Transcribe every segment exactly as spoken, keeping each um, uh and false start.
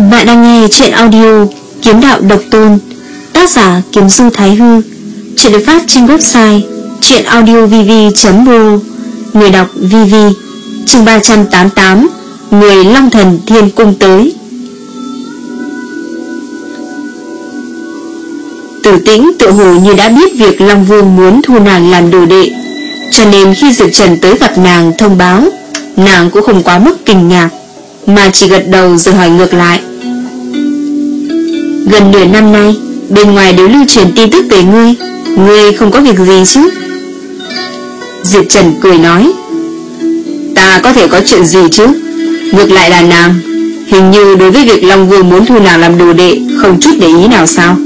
Bạn đang nghe truyện audio Kiếm Đạo Độc Tôn, tác giả Kiếm Du Thái Hư. Truyện được phát trên website truyệnaudiovv chấm ro. Người đọc Vivi. Chương ba trăm tám mươi tám. Người Long Thần Thiên Cung tới. Tử Tĩnh tự hồ như đã biết việc Long Vương muốn thu nàng làm đồ đệ, cho nên khi Diệp Trần tới gặp nàng thông báo, nàng cũng không quá mức kinh ngạc, mà chỉ gật đầu rồi hỏi ngược lại. Gần nửa năm nay, bên ngoài đều lưu truyền tin tức về ngươi, ngươi không có việc gì chứ? Diệp Trần cười nói, ta có thể có chuyện gì chứ? Ngược lại là nàng, hình như đối với việc Long Vương muốn thu nàng làm đồ đệ không chút để ý nào sao?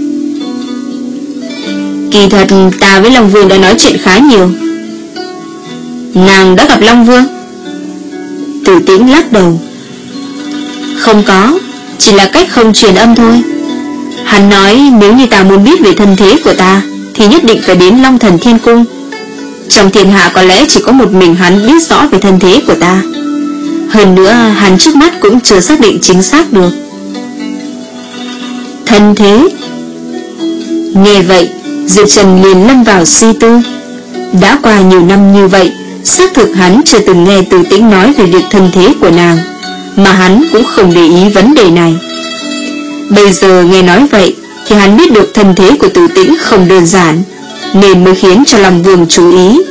Kỳ thật ta với Long Vương đã nói chuyện khá nhiều. Nàng đã gặp Long Vương? Tử Tĩnh lắc đầu. Không có, chỉ là cách không truyền âm thôi. Hắn nói nếu như ta muốn biết về thân thế của ta thì nhất định phải đến Long Thần Thiên Cung. Trong thiên hạ có lẽ chỉ có một mình hắn biết rõ về thân thế của ta. Hơn nữa hắn trước mắt cũng chưa xác định chính xác được. Thân thế? Nghe vậy, Diệp Trần liền lâm vào suy tư. Đã qua nhiều năm như vậy, xác thực hắn chưa từng nghe Tử Tĩnh nói về việc thân thế của nàng, mà hắn cũng không để ý vấn đề này. Bây giờ nghe nói vậy thì hắn biết được thân thế của Tử Tĩnh không đơn giản, nên mới khiến cho Long Vương chú ý.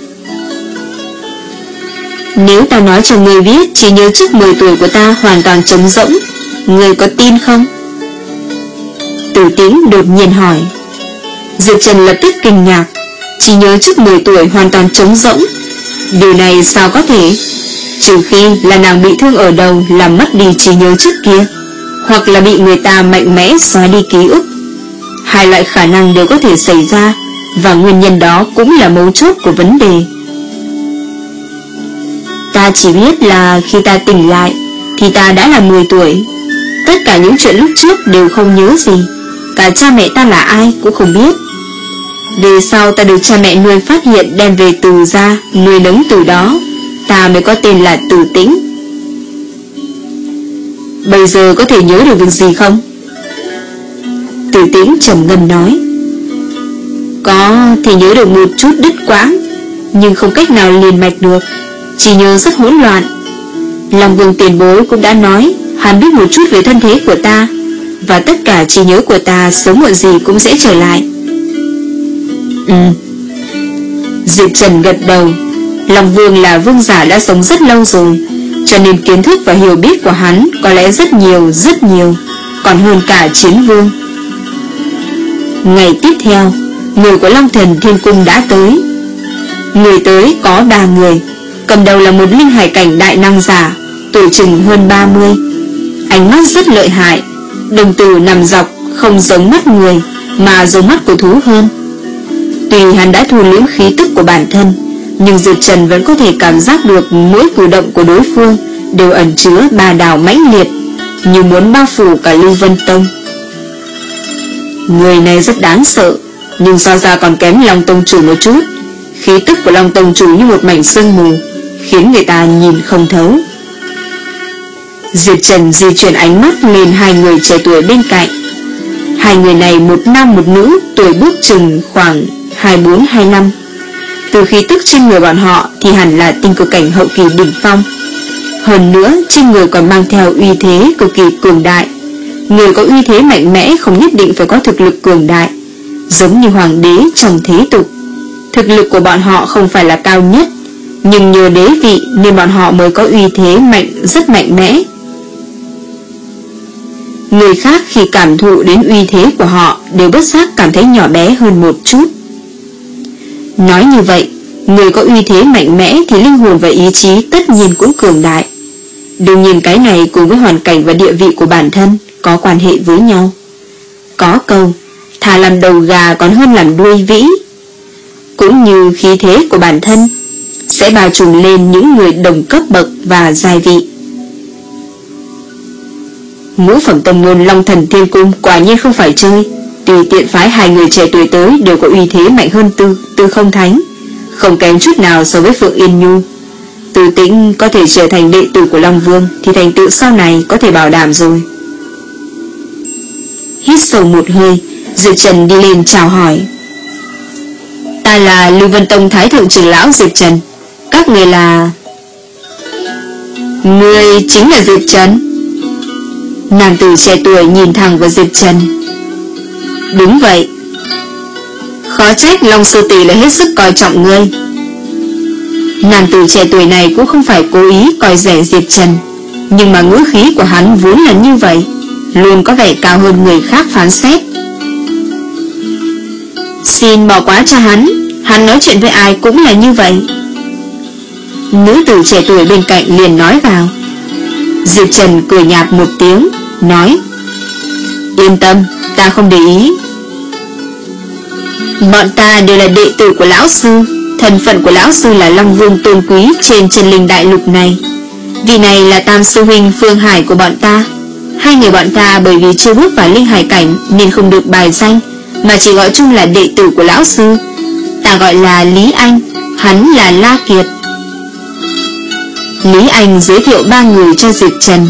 Nếu ta nói cho ngươi biết chỉ nhớ trước mười tuổi của ta hoàn toàn trống rỗng, ngươi có tin không? Tử Tĩnh đột nhiên hỏi. Diệp Trần lập tức kinh ngạc. Chỉ nhớ trước mười tuổi hoàn toàn trống rỗng, điều này sao có thể? Trừ khi là nàng bị thương ở đầu làm mất đi trí nhớ trước kia, hoặc là bị người ta mạnh mẽ xóa đi ký ức. Hai loại khả năng đều có thể xảy ra, và nguyên nhân đó cũng là mấu chốt của vấn đề. Ta chỉ biết là khi ta tỉnh lại thì ta đã là mười tuổi. Tất cả những chuyện lúc trước đều không nhớ gì. Cả cha mẹ ta là ai cũng không biết. Về sau ta được cha mẹ nuôi phát hiện đem về Từ gia nuôi nấng từ đó, ta mới có tên là Tử Tĩnh. Bây giờ có thể nhớ được việc gì không? Tử Tĩnh trầm ngâm nói. Có thì nhớ được một chút đứt quãng, nhưng không cách nào liền mạch được, chỉ nhớ rất hỗn loạn. Long Vương tiền bối cũng đã nói hắn biết một chút về thân thế của ta, và tất cả trí nhớ của ta sớm muộn gì cũng sẽ trở lại. Ừ. Diệp Trần gật đầu. Long Vương là vương giả đã sống rất lâu rồi, cho nên kiến thức và hiểu biết của hắn có lẽ rất nhiều, rất nhiều, còn hơn cả Chiến Vương. Ngày tiếp theo, người của Long Thần Thiên Cung đã tới. Người tới có ba người. Cầm đầu là một linh hải cảnh đại năng giả, tuổi chừng hơn ba mươi. Ánh mắt rất lợi hại, đồng tử nằm dọc, không giống mắt người mà giống mắt của thú hơn. Tuy hắn đã thu liễm khí tức của bản thân, nhưng Diệp Trần vẫn có thể cảm giác được mỗi cử động của đối phương đều ẩn chứa bá đạo mãnh liệt, như muốn bao phủ cả Lưu Vân Tông. Người này rất đáng sợ, nhưng so ra còn kém Long Tông chủ một chút. Khí tức của Long Tông chủ như một mảnh sương mù, khiến người ta nhìn không thấu. Diệp Trần di chuyển ánh mắt lên hai người trẻ tuổi bên cạnh. Hai người này một nam một nữ, tuổi bước chừng khoảng hai mươi bốn hai mươi lăm. Từ khí tức trên người bọn họ thì hẳn là tinh cực cảnh hậu kỳ đỉnh phong. Hơn nữa trên người còn mang theo uy thế cực kỳ cường đại. Người có uy thế mạnh mẽ không nhất định phải có thực lực cường đại, giống như hoàng đế trong thế tục. Thực lực của bọn họ không phải là cao nhất, nhưng nhờ đế vị nên bọn họ mới có uy thế mạnh, rất mạnh mẽ. Người khác khi cảm thụ đến uy thế của họ đều bất giác cảm thấy nhỏ bé hơn một chút. Nói như vậy, người có uy thế mạnh mẽ thì linh hồn và ý chí tất nhiên cũng cường đại. Đương nhiên cái này cùng với hoàn cảnh và địa vị của bản thân có quan hệ với nhau. Có câu, thà làm đầu gà còn hơn làm đuôi vĩ. Cũng như khí thế của bản thân sẽ bao trùm lên những người đồng cấp bậc và giai vị. Ngũ phẩm tông môn Long Thần Thiên Cung quả nhiên không phải chơi. Tùy tiện phái hai người trẻ tuổi tới đều có uy thế mạnh hơn Tư Tư Không Thánh, không kém chút nào so với Phượng Yên Nhu. Tử Tĩnh có thể trở thành đệ tử của Long Vương thì thành tựu sau này có thể bảo đảm rồi. Hít sâu một hơi, Diệp Trần đi lên chào hỏi. Ta là Lưu Vân Tông Thái Thượng trưởng lão Diệp Trần. Các người là... Ngươi chính là Diệp Trần? Nam tử trẻ tuổi nhìn thẳng vào Diệp Trần. Đúng vậy. Khó trách Long Sư tỷ lại hết sức coi trọng ngươi. Nam tử trẻ tuổi này cũng không phải cố ý coi rẻ Diệp Trần, nhưng mà ngữ khí của hắn vốn là như vậy, luôn có vẻ cao hơn người khác phán xét. Xin bỏ qua cho hắn, hắn nói chuyện với ai cũng là như vậy. Nữ tử trẻ tuổi bên cạnh liền nói vào. Diệp Trần cười nhạt một tiếng, nói: Yên tâm, ta không để ý. Bọn ta đều là đệ tử của lão sư. Thân phận của lão sư là Long Vương tôn quý trên chân linh đại lục này. Vị này là tam sư huynh Phương Hải của bọn ta. Hai người bọn ta bởi vì chưa bước vào linh hải cảnh nên không được bài danh, mà chỉ gọi chung là đệ tử của lão sư. Ta gọi là Lý Anh, hắn là La Kiệt. Lý Anh giới thiệu ba người cho Diệp Trần.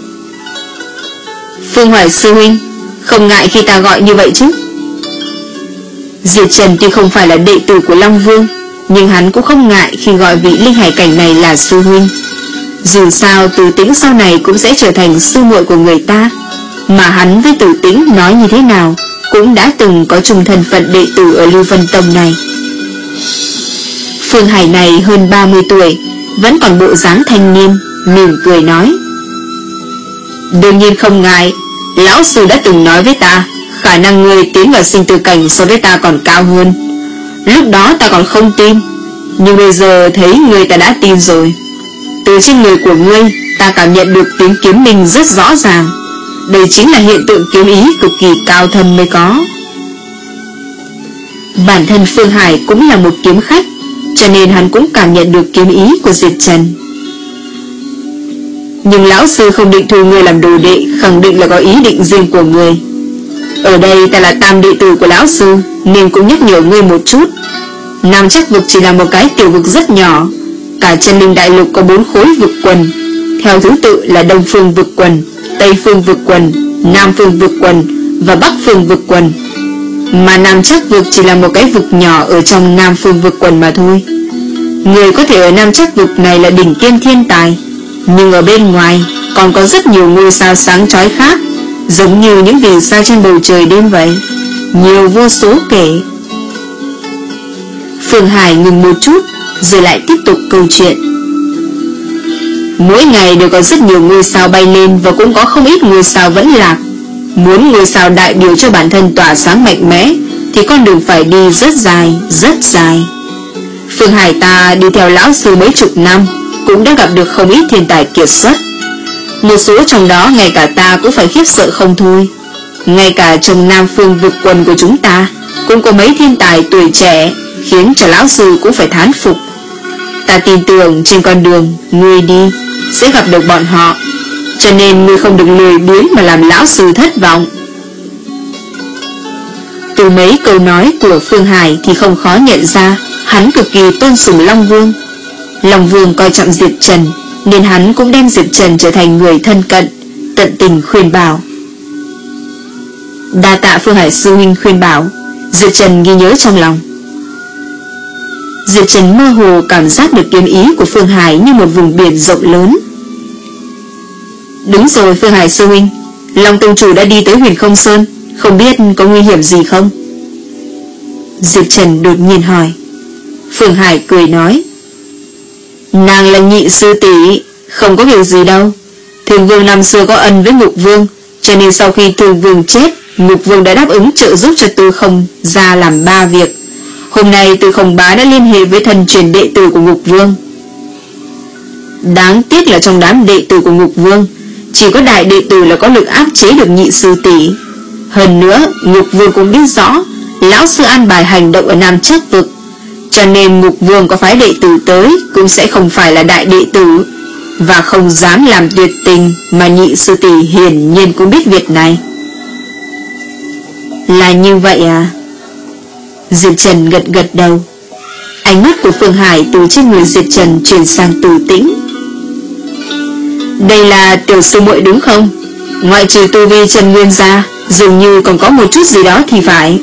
Phương Hải sư huynh, không ngại khi ta gọi như vậy chứ? Diệp Trần tuy không phải là đệ tử của Long Vương, nhưng hắn cũng không ngại khi gọi vị linh hải cảnh này là sư huynh. Dù sao Tử Tĩnh sau này cũng sẽ trở thành sư muội của người ta, mà hắn với Tử Tĩnh nói như thế nào cũng đã từng có chung thân phận đệ tử ở Lưu Vân Tông này. Phương Hải này hơn ba mươi tuổi, vẫn còn bộ dáng thanh niên, mỉm cười nói: Đương nhiên không ngại. Lão sư đã từng nói với ta, khả năng ngươi tiến vào sinh tử cảnh so với ta còn cao hơn. Lúc đó ta còn không tin, nhưng bây giờ thấy ngươi ta đã tin rồi. Từ trên người của ngươi, ta cảm nhận được tiếng kiếm minh rất rõ ràng. Đây chính là hiện tượng kiếm ý cực kỳ cao thâm mới có. Bản thân Phương Hải cũng là một kiếm khách, cho nên hắn cũng cảm nhận được kiếm ý của Diệp Trần. Nhưng lão sư không định thu ngươi làm đồ đệ, khẳng định là có ý định riêng của ngươi. Ở đây ta là tam đệ tử của lão sư, nên cũng nhắc nhở ngươi một chút. Nam Chắc vực chỉ là một cái tiểu vực rất nhỏ. Cả chân linh đại lục có bốn khối vực quần, theo thứ tự là Đông Phương vực quần, Tây Phương vực quần, Nam Phương vực quần và Bắc Phương vực quần. Mà Nam Chắc vực chỉ là một cái vực nhỏ ở trong Nam Phương vực quần mà thôi. Người có thể ở Nam Chắc vực này là đỉnh tiêm thiên tài, nhưng ở bên ngoài còn có rất nhiều ngôi sao sáng chói khác, giống như những vì sao trên bầu trời đêm vậy, nhiều vô số kể. Phương Hải ngừng một chút, rồi lại tiếp tục câu chuyện. Mỗi ngày đều có rất nhiều ngôi sao bay lên, và cũng có không ít ngôi sao vẫn lạc. Muốn ngôi sao đại biểu cho bản thân tỏa sáng mạnh mẽ, thì con đường phải đi rất dài, rất dài. Phương Hải ta đi theo lão sư mấy chục năm, cũng đã gặp được không ít thiên tài kiệt xuất. Một số trong đó ngay cả ta cũng phải khiếp sợ không thôi. Ngay cả trong Nam Phương vực quần của chúng ta cũng có mấy thiên tài tuổi trẻ, khiến cho lão sư cũng phải thán phục. Ta tin tưởng trên con đường ngươi đi sẽ gặp được bọn họ, cho nên ngươi không được lười biếng mà làm lão sư thất vọng. Từ mấy câu nói của Phương Hải thì không khó nhận ra hắn cực kỳ tôn sùng Long Vương. Long Vương coi trọng Diệp Trần, nên hắn cũng đem Diệp Trần trở thành người thân cận, tận tình khuyên bảo. Đa tạ Phương Hải sư huynh khuyên bảo, Diệp Trần ghi nhớ trong lòng. Diệp Trần mơ hồ cảm giác được kiếm ý của Phương Hải như một vùng biển rộng lớn. Đúng rồi Phương Hải sư huynh, Long tông chủ đã đi tới Huyền Không Sơn, không biết có nguy hiểm gì không? Diệp Trần đột nhiên hỏi. Phương Hải cười nói: Nàng là nhị sư tỷ, không có việc gì đâu. Thường Vương năm xưa có ân với Ngục Vương, cho nên sau khi Thường Vương chết, Ngục Vương đã đáp ứng trợ giúp cho Tư Không ra làm ba việc. Hôm nay Tư Không Bá đã liên hệ với thần truyền đệ tử của Ngục Vương. Đáng tiếc là trong đám đệ tử của Ngục Vương, chỉ có đại đệ tử là có lực áp chế được nhị sư tỷ. Hơn nữa Ngục Vương cũng biết rõ lão sư an bài hành động ở Nam Chắc vực, cho nên Ngục Vương có phái đệ tử tới cũng sẽ không phải là đại đệ tử, và không dám làm tuyệt tình, mà nhị sư tỷ hiển nhiên cũng biết việc này. Là như vậy à? Diệp Trần gật gật đầu. Ánh mắt của Phương Hải từ trên người Diệp Trần chuyển sang Từ Tĩnh. Đây là tiểu sư muội đúng không? Ngoại trừ tu vi Trần Nguyên ra, dường như còn có một chút gì đó thì phải.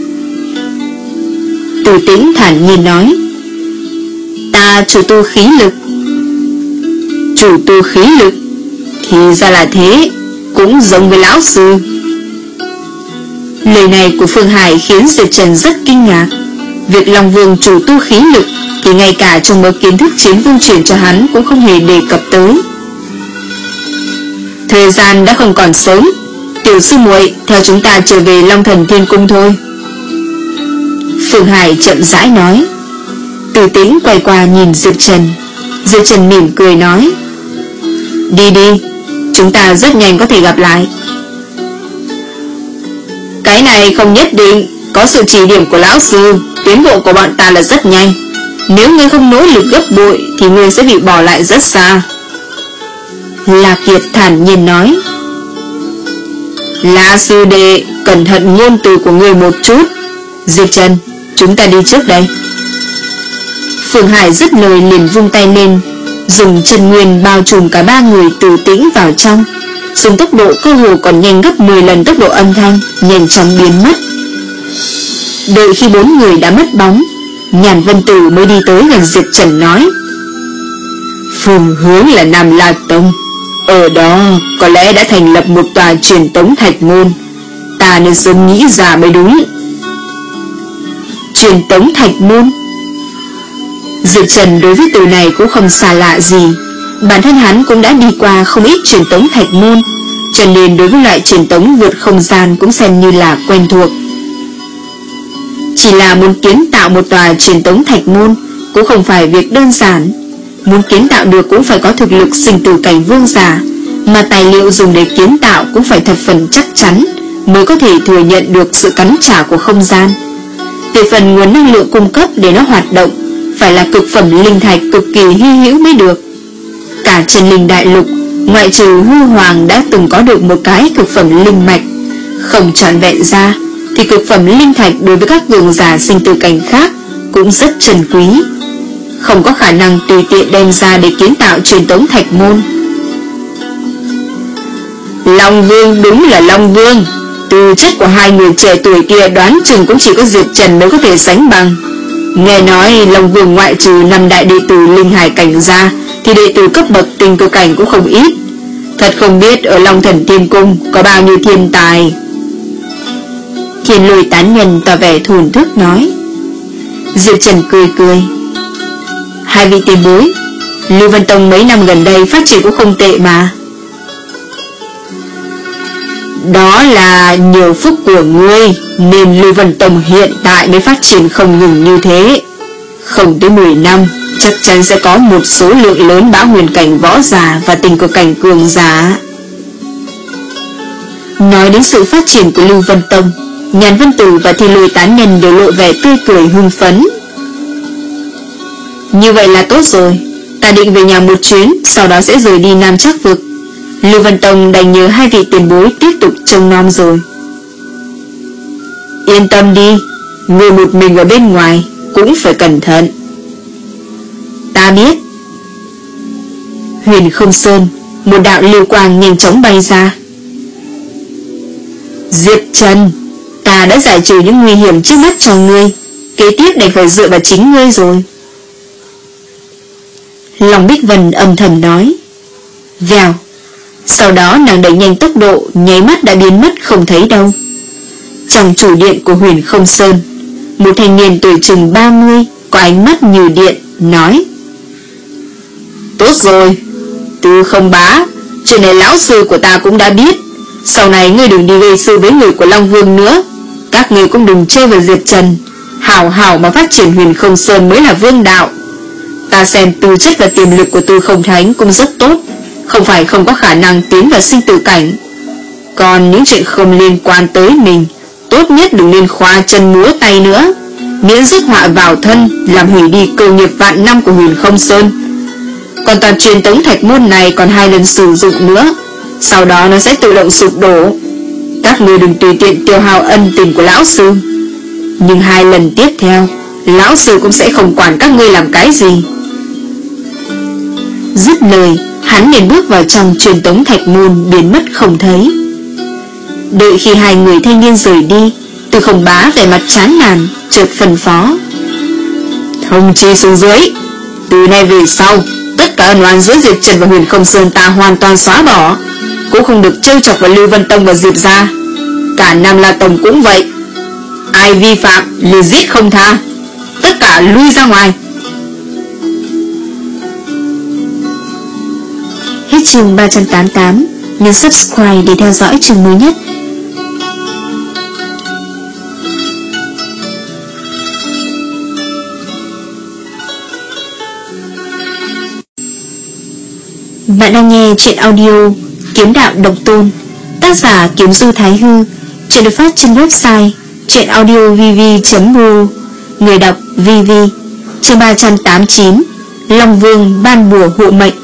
Từ Tĩnh thản nhiên nói. Ta chủ tu khí lực. Chủ tu khí lực? Thì ra là thế, cũng giống với lão sư. Lời này của Phương Hải khiến Diệp Trần rất kinh ngạc. Việc Long Vương chủ tu khí lực thì ngay cả trong mớ kiến thức chiến vương truyền cho hắn cũng không hề đề cập tới. Thời gian đã không còn sớm, tiểu sư muội theo chúng ta trở về Long Thần Thiên Cung thôi. Phương Hải chậm rãi nói. Từ Tĩnh quay qua nhìn Diệp Trần. Diệp Trần mỉm cười nói. Đi đi, chúng ta rất nhanh có thể gặp lại. Cái này không nhất định, có sự chỉ điểm của lão sư, tiến bộ của bọn ta là rất nhanh. Nếu ngươi không nỗ lực gấp bội thì ngươi sẽ bị bỏ lại rất xa. La Kiệt thản nhiên nói. La sư đệ, cẩn thận ngôn từ của ngươi một chút. Diệp Trần, chúng ta đi trước đây. Phương Hải dứt lời liền vung tay lên, dùng chân nguyên bao trùm cả ba người Từ Tĩnh vào trong, dùng tốc độ cơ hồ còn nhanh gấp mười lần tốc độ âm thanh, nhanh chóng biến mất. Đợi khi bốn người đã mất bóng, Nhàn Vân Tử mới đi tới gần Diệp Trần nói. Phương hướng là Nam La Tông, ở đó có lẽ đã thành lập một tòa truyền tống thạch môn. Ta nên sớm nghĩ ra mới đúng. Truyền tống thạch môn? Diệp Trần đối với từ này cũng không xa lạ gì. Bản thân hắn cũng đã đi qua không ít truyền tống thạch môn, cho nên đối với loại truyền tống vượt không gian cũng xem như là quen thuộc. Chỉ là muốn kiến tạo một tòa truyền tống thạch môn cũng không phải việc đơn giản. Muốn kiến tạo được cũng phải có thực lực sinh tử cảnh vương giả, mà tài liệu dùng để kiến tạo cũng phải thập phần chắc chắn mới có thể thừa nhận được sự cắn trả của không gian. Về phần nguồn năng lượng cung cấp để nó hoạt động phải là cực phẩm linh thạch cực kỳ hy hữu mới được. Cả Chân Linh Đại Lục, ngoại trừ Hư Hoàng đã từng có được một cái cực phẩm linh mạch, không trọn vẹn ra thì cực phẩm linh thạch đối với các cường giả sinh tử cảnh khác cũng rất trân quý, không có khả năng tùy tiện đem ra để kiến tạo truyền tống thạch môn. Long Vương đúng là Long Vương, tư chất của hai người trẻ tuổi kia đoán chừng cũng chỉ có Diệp Trần mới có thể sánh bằng. Nghe nói Long Vương ngoại trừ năm đại đệ tử linh hải cảnh ra thì đệ tử cấp bậc tinh cơ cảnh cũng không ít. Thật không biết ở Long Thần Tiên Cung có bao nhiêu thiên tài. Thiên Lôi tán nhân tỏ vẻ thổn thức nói. Diệp Trần cười cười. Hai vị tiền bối, Lưu Vân Tông mấy năm gần đây phát triển cũng không tệ mà. Đó là nhờ phúc của ngươi nên Lưu Vân Tông hiện tại mới phát triển không ngừng như thế. Không tới mười năm chắc chắn sẽ có một số lượng lớn bá huyền cảnh võ giả và tình cơ cảnh cường giả. Nói đến sự phát triển của Lưu Vân Tông, Nhàn Vân Tử và Thiên Lôi tán nhân đều lộ vẻ tươi cười hưng phấn. Như vậy là tốt rồi, ta định về nhà một chuyến, sau đó sẽ rời đi Nam Trác Vực. Lưu Vân Tông đành nhớ hai vị tiền bối tiếp tục trông nom rồi. Yên tâm đi, người một mình ở bên ngoài cũng phải cẩn thận. Ta biết. Huyền Không Sơn, một đạo lưu quang nhanh chóng bay ra. Diệp Trần, ta đã giải trừ những nguy hiểm trước mắt cho ngươi, kế tiếp đành phải dựa vào chính ngươi rồi. Long Bích Vân âm thầm nói. Vèo. Sau đó nàng đẩy nhanh tốc độ, nháy mắt đã biến mất không thấy đâu. Trong chủ điện của Huyền Không Sơn, một thanh niên tuổi chừng ba mươi, có ánh mắt như điện, nói. Tốt rồi, Tư Không Bá, chuyện này lão sư của ta cũng đã biết. Sau này ngươi đừng đi gây sự với người của Long Vương nữa. Các ngươi cũng đừng chơi vào Diệp Trần. Hảo hảo mà phát triển Huyền Không Sơn mới là vương đạo. Ta xem tư chất và tiềm lực của Tư Không Thánh cũng rất tốt, không phải không có khả năng tiến vào sinh tử cảnh. Còn những chuyện không liên quan tới mình, tốt nhất đừng nên khoa chân múa tay nữa, miễn rước họa vào thân, làm hủy đi cơ nghiệp vạn năm của Huyền Không Sơn. Còn toàn truyền tống thạch môn này còn hai lần sử dụng nữa, sau đó nó sẽ tự động sụp đổ. Các ngươi đừng tùy tiện tiêu hao ân tình của lão sư. Nhưng hai lần tiếp theo, lão sư cũng sẽ không quản các ngươi làm cái gì. Dứt lời, hắn liền bước vào trong truyền tống thạch môn, biến mất không thấy. Đợi khi hai người thanh niên rời đi, Từ Không Bá vẻ mặt chán nản, chợt phân phó: thông chi xuống dưới, từ nay về sau tất cả ân oán giữa Diệp Trần và Huyền Không Sơn ta hoàn toàn xóa bỏ, cũng không được trêu chọc vào Lưu Vân Tông và Diệp gia. Cả Nam La Tông cũng vậy, ai vi phạm liền giết không tha, tất cả lui ra ngoài. Hết chương ba trăm tám mươi tám. Nhấn subscribe để theo dõi chương mới nhất. Bạn đang nghe truyện audio Kiếm Đạo Độc Tôn, tác giả Kiếm Du Thái Hư. Truyện được phát trên website truyện audio v v chấm r o. Người đọc vê vê. Chương ba trăm tám mươi chín. Long Vương ban bùa hộ mệnh.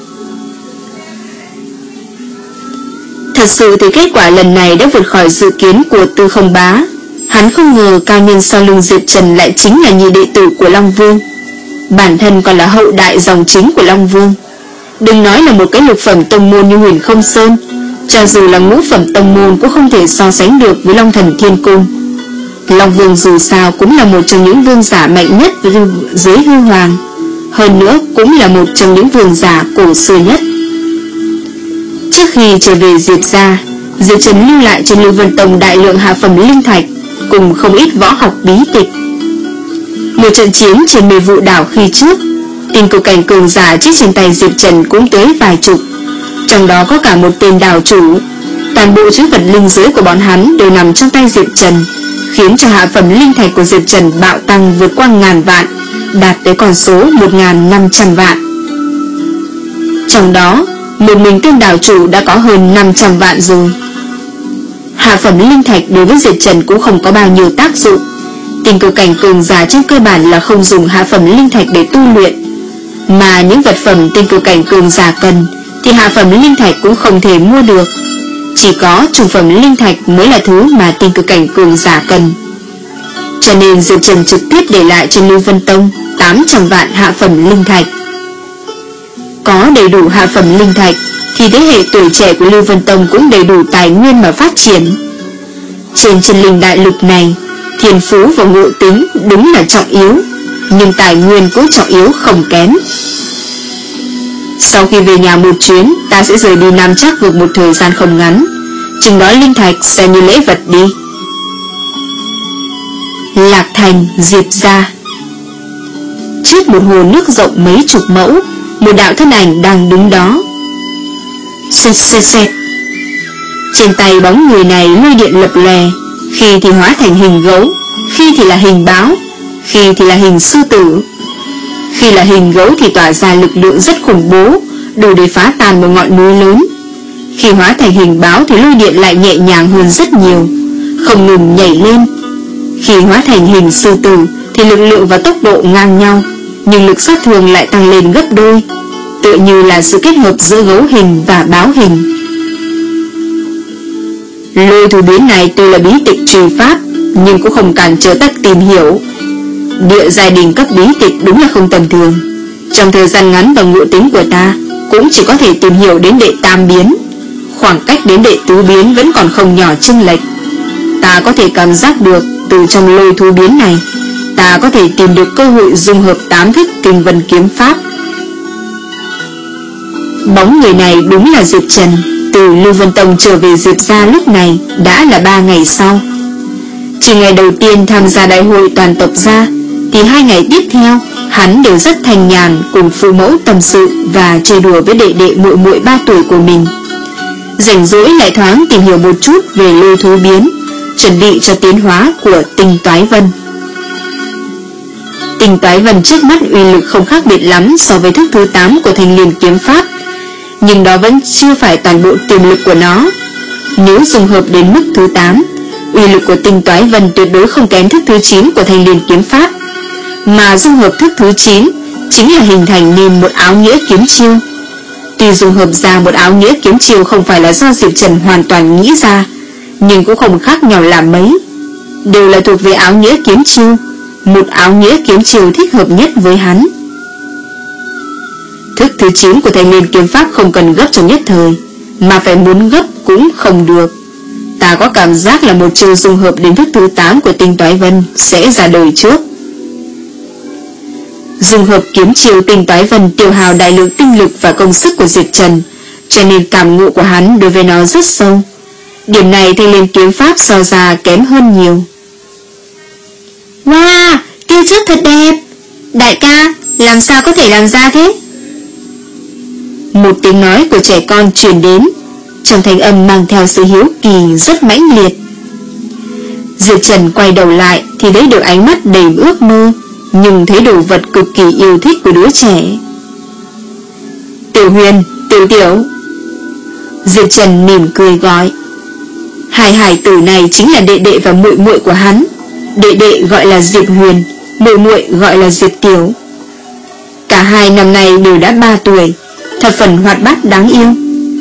Thật sự thì kết quả lần này đã vượt khỏi dự kiến của Tư Không Bá. Hắn không ngờ cao nhân sau lưng Diệp Trần lại chính là nhị đệ tử của Long Vương, bản thân còn là hậu đại dòng chính của Long Vương. Đừng nói là một cái lục phẩm tông môn như Huyền Không Sơn, cho dù là ngũ phẩm tông môn cũng không thể so sánh được với Long Thần Thiên Cung. Long Vương dù sao cũng là một trong những vương giả mạnh nhất dưới hư hoàng, hơn nữa cũng là một trong những vương giả cổ xưa nhất. Trước khi trở về Diệp gia, Diệp Trần lưu lại cho Lưu Vân Tông đại lượng hạ phẩm linh thạch cùng không ít võ học bí tịch. Một trận chiến trên mê vụ đảo khi trước, tình cục cảnh cường giả chết trên tay Diệp Trần cũng tới vài chục, trong đó có cả một tên đảo chủ. Toàn bộ chữ vật linh giới của bọn hắn đều nằm trong tay Diệp Trần, khiến cho hạ phẩm linh thạch của Diệp Trần bạo tăng vượt qua ngàn vạn, đạt tới con số một nghìn năm trăm vạn. Trong đó, một mình tên đảo chủ đã có hơn năm trăm vạn rồi. Hạ phẩm linh thạch đối với Diệp Trần cũng không có bao nhiêu tác dụng. Tình cờ cảnh cường giả trên cơ bản là không dùng hạ phẩm linh thạch để tu luyện, mà những vật phẩm tình cờ cảnh cường giả cần thì hạ phẩm linh thạch cũng không thể mua được. Chỉ có trung phẩm linh thạch mới là thứ mà tình cờ cảnh cường giả cần. Cho nên Diệp Trần trực tiếp để lại cho Lưu Vân Tông tám trăm vạn hạ phẩm linh thạch. Có đầy đủ hạ phẩm linh thạch thì thế hệ tuổi trẻ của Lưu Vân Tông cũng đầy đủ tài nguyên mà phát triển. Trên chân linh đại lục này, thiên phú và ngộ tính đúng là trọng yếu, nhưng tài nguyên cũng trọng yếu không kém. Sau khi về nhà một chuyến, ta sẽ rời đi Nam Trác Vực một thời gian không ngắn, chừng đó linh thạch sẽ như lễ vật đi. Lạc Thành, Diệp gia. Trước một hồ nước rộng mấy chục mẫu, một đạo thân ảnh đang đứng đó. Xẹt xẹt xẹt. Trên tay bóng người này lôi điện lập lè, khi thì hóa thành hình gấu, khi thì là hình báo, khi thì là hình sư tử. Khi là hình gấu thì tỏa ra lực lượng rất khủng bố, đủ để phá tan một ngọn núi lớn. Khi hóa thành hình báo thì lôi điện lại nhẹ nhàng hơn rất nhiều, không ngừng nhảy lên. Khi hóa thành hình sư tử thì lực lượng và tốc độ ngang nhau, nhưng lực sát thương lại tăng lên gấp đôi, tựa như là sự kết hợp giữa gấu hình và báo hình. Lôi thú biến này tuy là bí tịch truy pháp, nhưng cũng không cản trở ta tìm hiểu. Địa giai đình cấp bí tịch đúng là không tầm thường. Trong thời gian ngắn và ngộ tính của ta cũng chỉ có thể tìm hiểu đến đệ tam biến, khoảng cách đến đệ tứ biến vẫn còn không nhỏ chênh lệch. Ta có thể cảm giác được từ trong lôi thú biến này, ta có thể tìm được cơ hội dung hợp tám thức kinh vân kiếm pháp. Bóng người này đúng là Diệp Trần. Từ Lưu Vân Tông trở về Diệp gia lúc này đã là ba ngày sau. Chỉ ngày đầu tiên tham gia đại hội toàn tộc gia, thì hai ngày tiếp theo hắn đều rất thanh nhàn cùng phụ mẫu tâm sự và chơi đùa với đệ đệ muội muội ba tuổi của mình. Rảnh rỗi lại thoáng tìm hiểu một chút về lôi thú biến, chuẩn bị cho tiến hóa của Tinh Toái Vân. Tinh Toái Vân trước mắt uy lực không khác biệt lắm so với thức thứ tám của Thanh Liên kiếm pháp, nhưng đó vẫn chưa phải toàn bộ tiềm lực của nó. Nếu dùng hợp đến mức thứ tám, uy lực của Tinh Toái Vân tuyệt đối không kém thức thứ chín của Thanh Liên kiếm pháp, mà dung hợp thức thứ chín chính là hình thành nên một áo nghĩa kiếm chiêu. Tuy dung hợp ra một áo nghĩa kiếm chiêu không phải là do Diệp Trần hoàn toàn nghĩ ra, nhưng cũng không khác nhau là mấy, đều là thuộc về áo nghĩa kiếm chiêu, một áo nghĩa kiếm chiêu thích hợp nhất với hắn. Thức thứ chín của Thanh Liên kiếm pháp không cần gấp trong nhất thời, mà phải muốn gấp cũng không được. Ta có cảm giác là một chiêu dung hợp đến thức thứ tám của tinh toái vân sẽ ra đời trước. Dung hợp kiếm chiêu tinh toái vân tiêu hao đại lượng tinh lực và công sức của Diệp Trần, cho nên cảm ngộ của hắn đối với nó rất sâu. Điểm này Thanh Liên kiếm pháp so ra kém hơn nhiều. Wow, tiêu trước thật đẹp. Đại ca, làm sao có thể làm ra thế? Một tiếng nói của trẻ con truyền đến, trong thanh âm mang theo sự hiếu kỳ rất mãnh liệt. Diệp Trần quay đầu lại thì thấy được ánh mắt đầy ước mơ, nhưng thấy đồ vật cực kỳ yêu thích của đứa trẻ. Tiểu Huyền, Tiểu Tiểu. Diệp Trần mỉm cười gọi. Hai hải tử này chính là đệ đệ và muội muội của hắn. Đệ đệ gọi là Diệp Huyền, muội muội gọi là Diệp Tiểu. Cả hai năm nay đều đã ba tuổi, thập phần hoạt bát đáng yêu.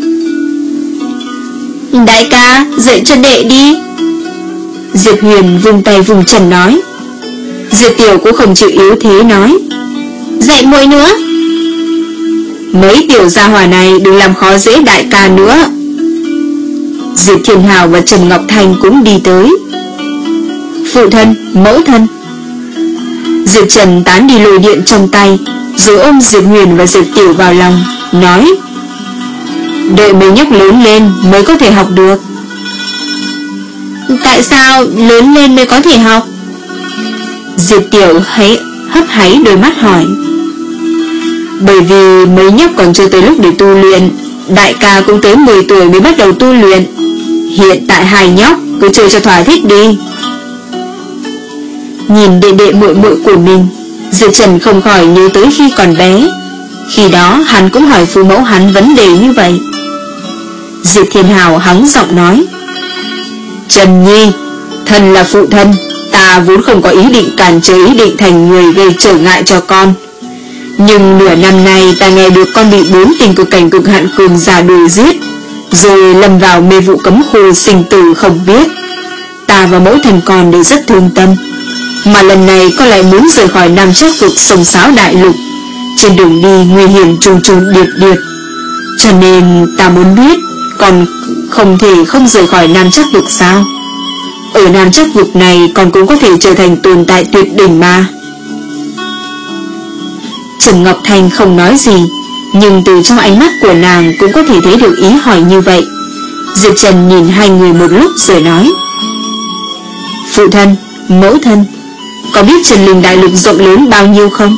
Đại ca, dạy cho đệ đi. Diệp Huyền vung tay vùng trần nói. Diệp Tiểu cũng không chịu yếu thế nói. Dạy muội nữa. Mấy tiểu gia hỏa này đừng làm khó dễ đại ca nữa. Diệp Thiên Hào và Trần Ngọc Thanh cũng đi tới. Phụ thân, mẫu thân. Diệp Trần tán đi lôi điện trong tay, rồi ôm Diệp Huyền và Diệp Tiểu vào lòng, nói: đợi mấy nhóc lớn lên mới có thể học được. Tại sao lớn lên mới có thể học? Diệp Tiểu hãy hấp háy đôi mắt hỏi. Bởi vì mấy nhóc còn chưa tới lúc để tu luyện. Đại ca cũng tới mười tuổi mới bắt đầu tu luyện. Hiện tại hai nhóc cứ chơi cho thỏa thích đi. Nhìn đệ đệ muội muội của mình, Diệp Trần không khỏi nhớ tới khi còn bé. Khi đó hắn cũng hỏi phụ mẫu hắn vấn đề như vậy. Diệp Thiên Hào hắng giọng nói: Trần Nhi, thân là phụ thân, ta vốn không có ý định cản trở ý định thành người gây trở ngại cho con. Nhưng nửa năm nay ta nghe được con bị bốn tình cực cảnh cực hạn cường giả đuổi giết, rồi lâm vào mê vụ cấm khu sinh tử không biết. Ta và mẫu thân con đều rất thương tâm, mà lần này con lại muốn rời khỏi Nam Trác vực sông sáo đại lục. Trên đường đi nguy hiểm trùng trùng điệp điệp, cho nên ta muốn biết con không thể không rời khỏi Nam Trác vực sao? Ở Nam Trác vực này con cũng có thể trở thành tồn tại tuyệt đỉnh mà. Trần Ngọc Thanh không nói gì, nhưng từ trong ánh mắt của nàng cũng có thể thấy được ý hỏi như vậy. Diệp Trần nhìn hai người một lúc rồi nói: Phụ thân, mẫu thân, có biết Trần Linh đại lục rộng lớn bao nhiêu không?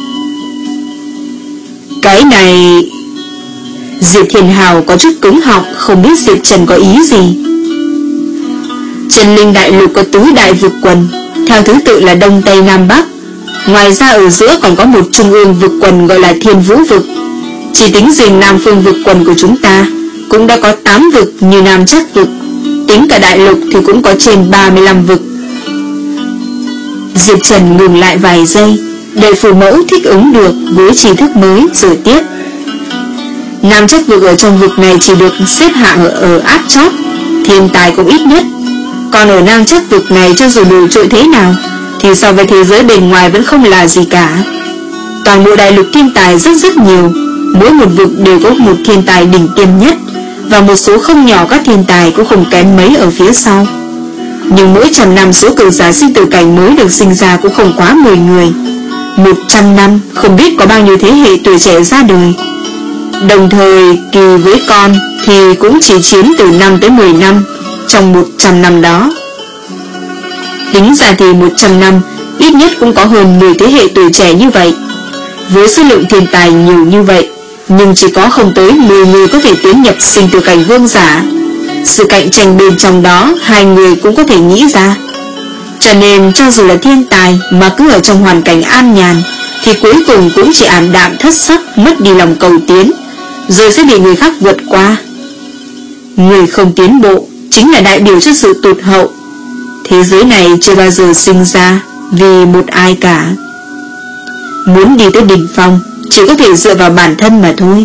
Cái này... Diệp Thiên Hào có chút cứng họng, không biết Diệp Trần có ý gì. Trần Linh đại lục có tứ đại vực quần, theo thứ tự là Đông Tây Nam Bắc. Ngoài ra ở giữa còn có một trung ương vực quần gọi là Thiên Vũ vực. Chỉ tính riêng Nam phương vực quần của chúng ta cũng đã có tám vực như Nam Trác vực, tính cả đại lục thì cũng có trên ba mươi lăm vực. Diệp Trần ngừng lại vài giây, đợi phụ mẫu thích ứng được với tri thức mới rồi tiếp. Nam Trác vực ở trong vực này chỉ được xếp hạng ở, ở áp chót, thiên tài cũng ít nhất. Còn ở Nam Trác vực này cho dù nổi trội thế nào thì so với thế giới bên ngoài vẫn không là gì cả. Toàn bộ đại lục thiên tài rất rất nhiều, mỗi một vực đều có một thiên tài đỉnh tiêm nhất, và một số không nhỏ các thiên tài cũng không kém mấy ở phía sau. Nhưng mỗi trăm năm số cường giả sinh tử cảnh mới được sinh ra cũng không quá mười người. Một trăm năm không biết có bao nhiêu thế hệ tuổi trẻ ra đời. Đồng thời kỳ với con thì cũng chỉ chiếm từ năm tới mười năm trong một trăm năm đó. Tính ra thì một trăm năm ít nhất cũng có hơn mười thế hệ tuổi trẻ như vậy. Với số lượng thiên tài nhiều như vậy, nhưng chỉ có không tới mười người có thể tiến nhập sinh tử cảnh vương giả. Sự cạnh tranh bên trong đó hai người cũng có thể nghĩ ra. Cho nên cho dù là thiên tài mà cứ ở trong hoàn cảnh an nhàn thì cuối cùng cũng chỉ ảm đạm thất sắc, mất đi lòng cầu tiến, rồi sẽ bị người khác vượt qua. Người không tiến bộ chính là đại biểu cho sự tụt hậu. Thế giới này chưa bao giờ sinh ra vì một ai cả. Muốn đi tới đỉnh phong chỉ có thể dựa vào bản thân mà thôi.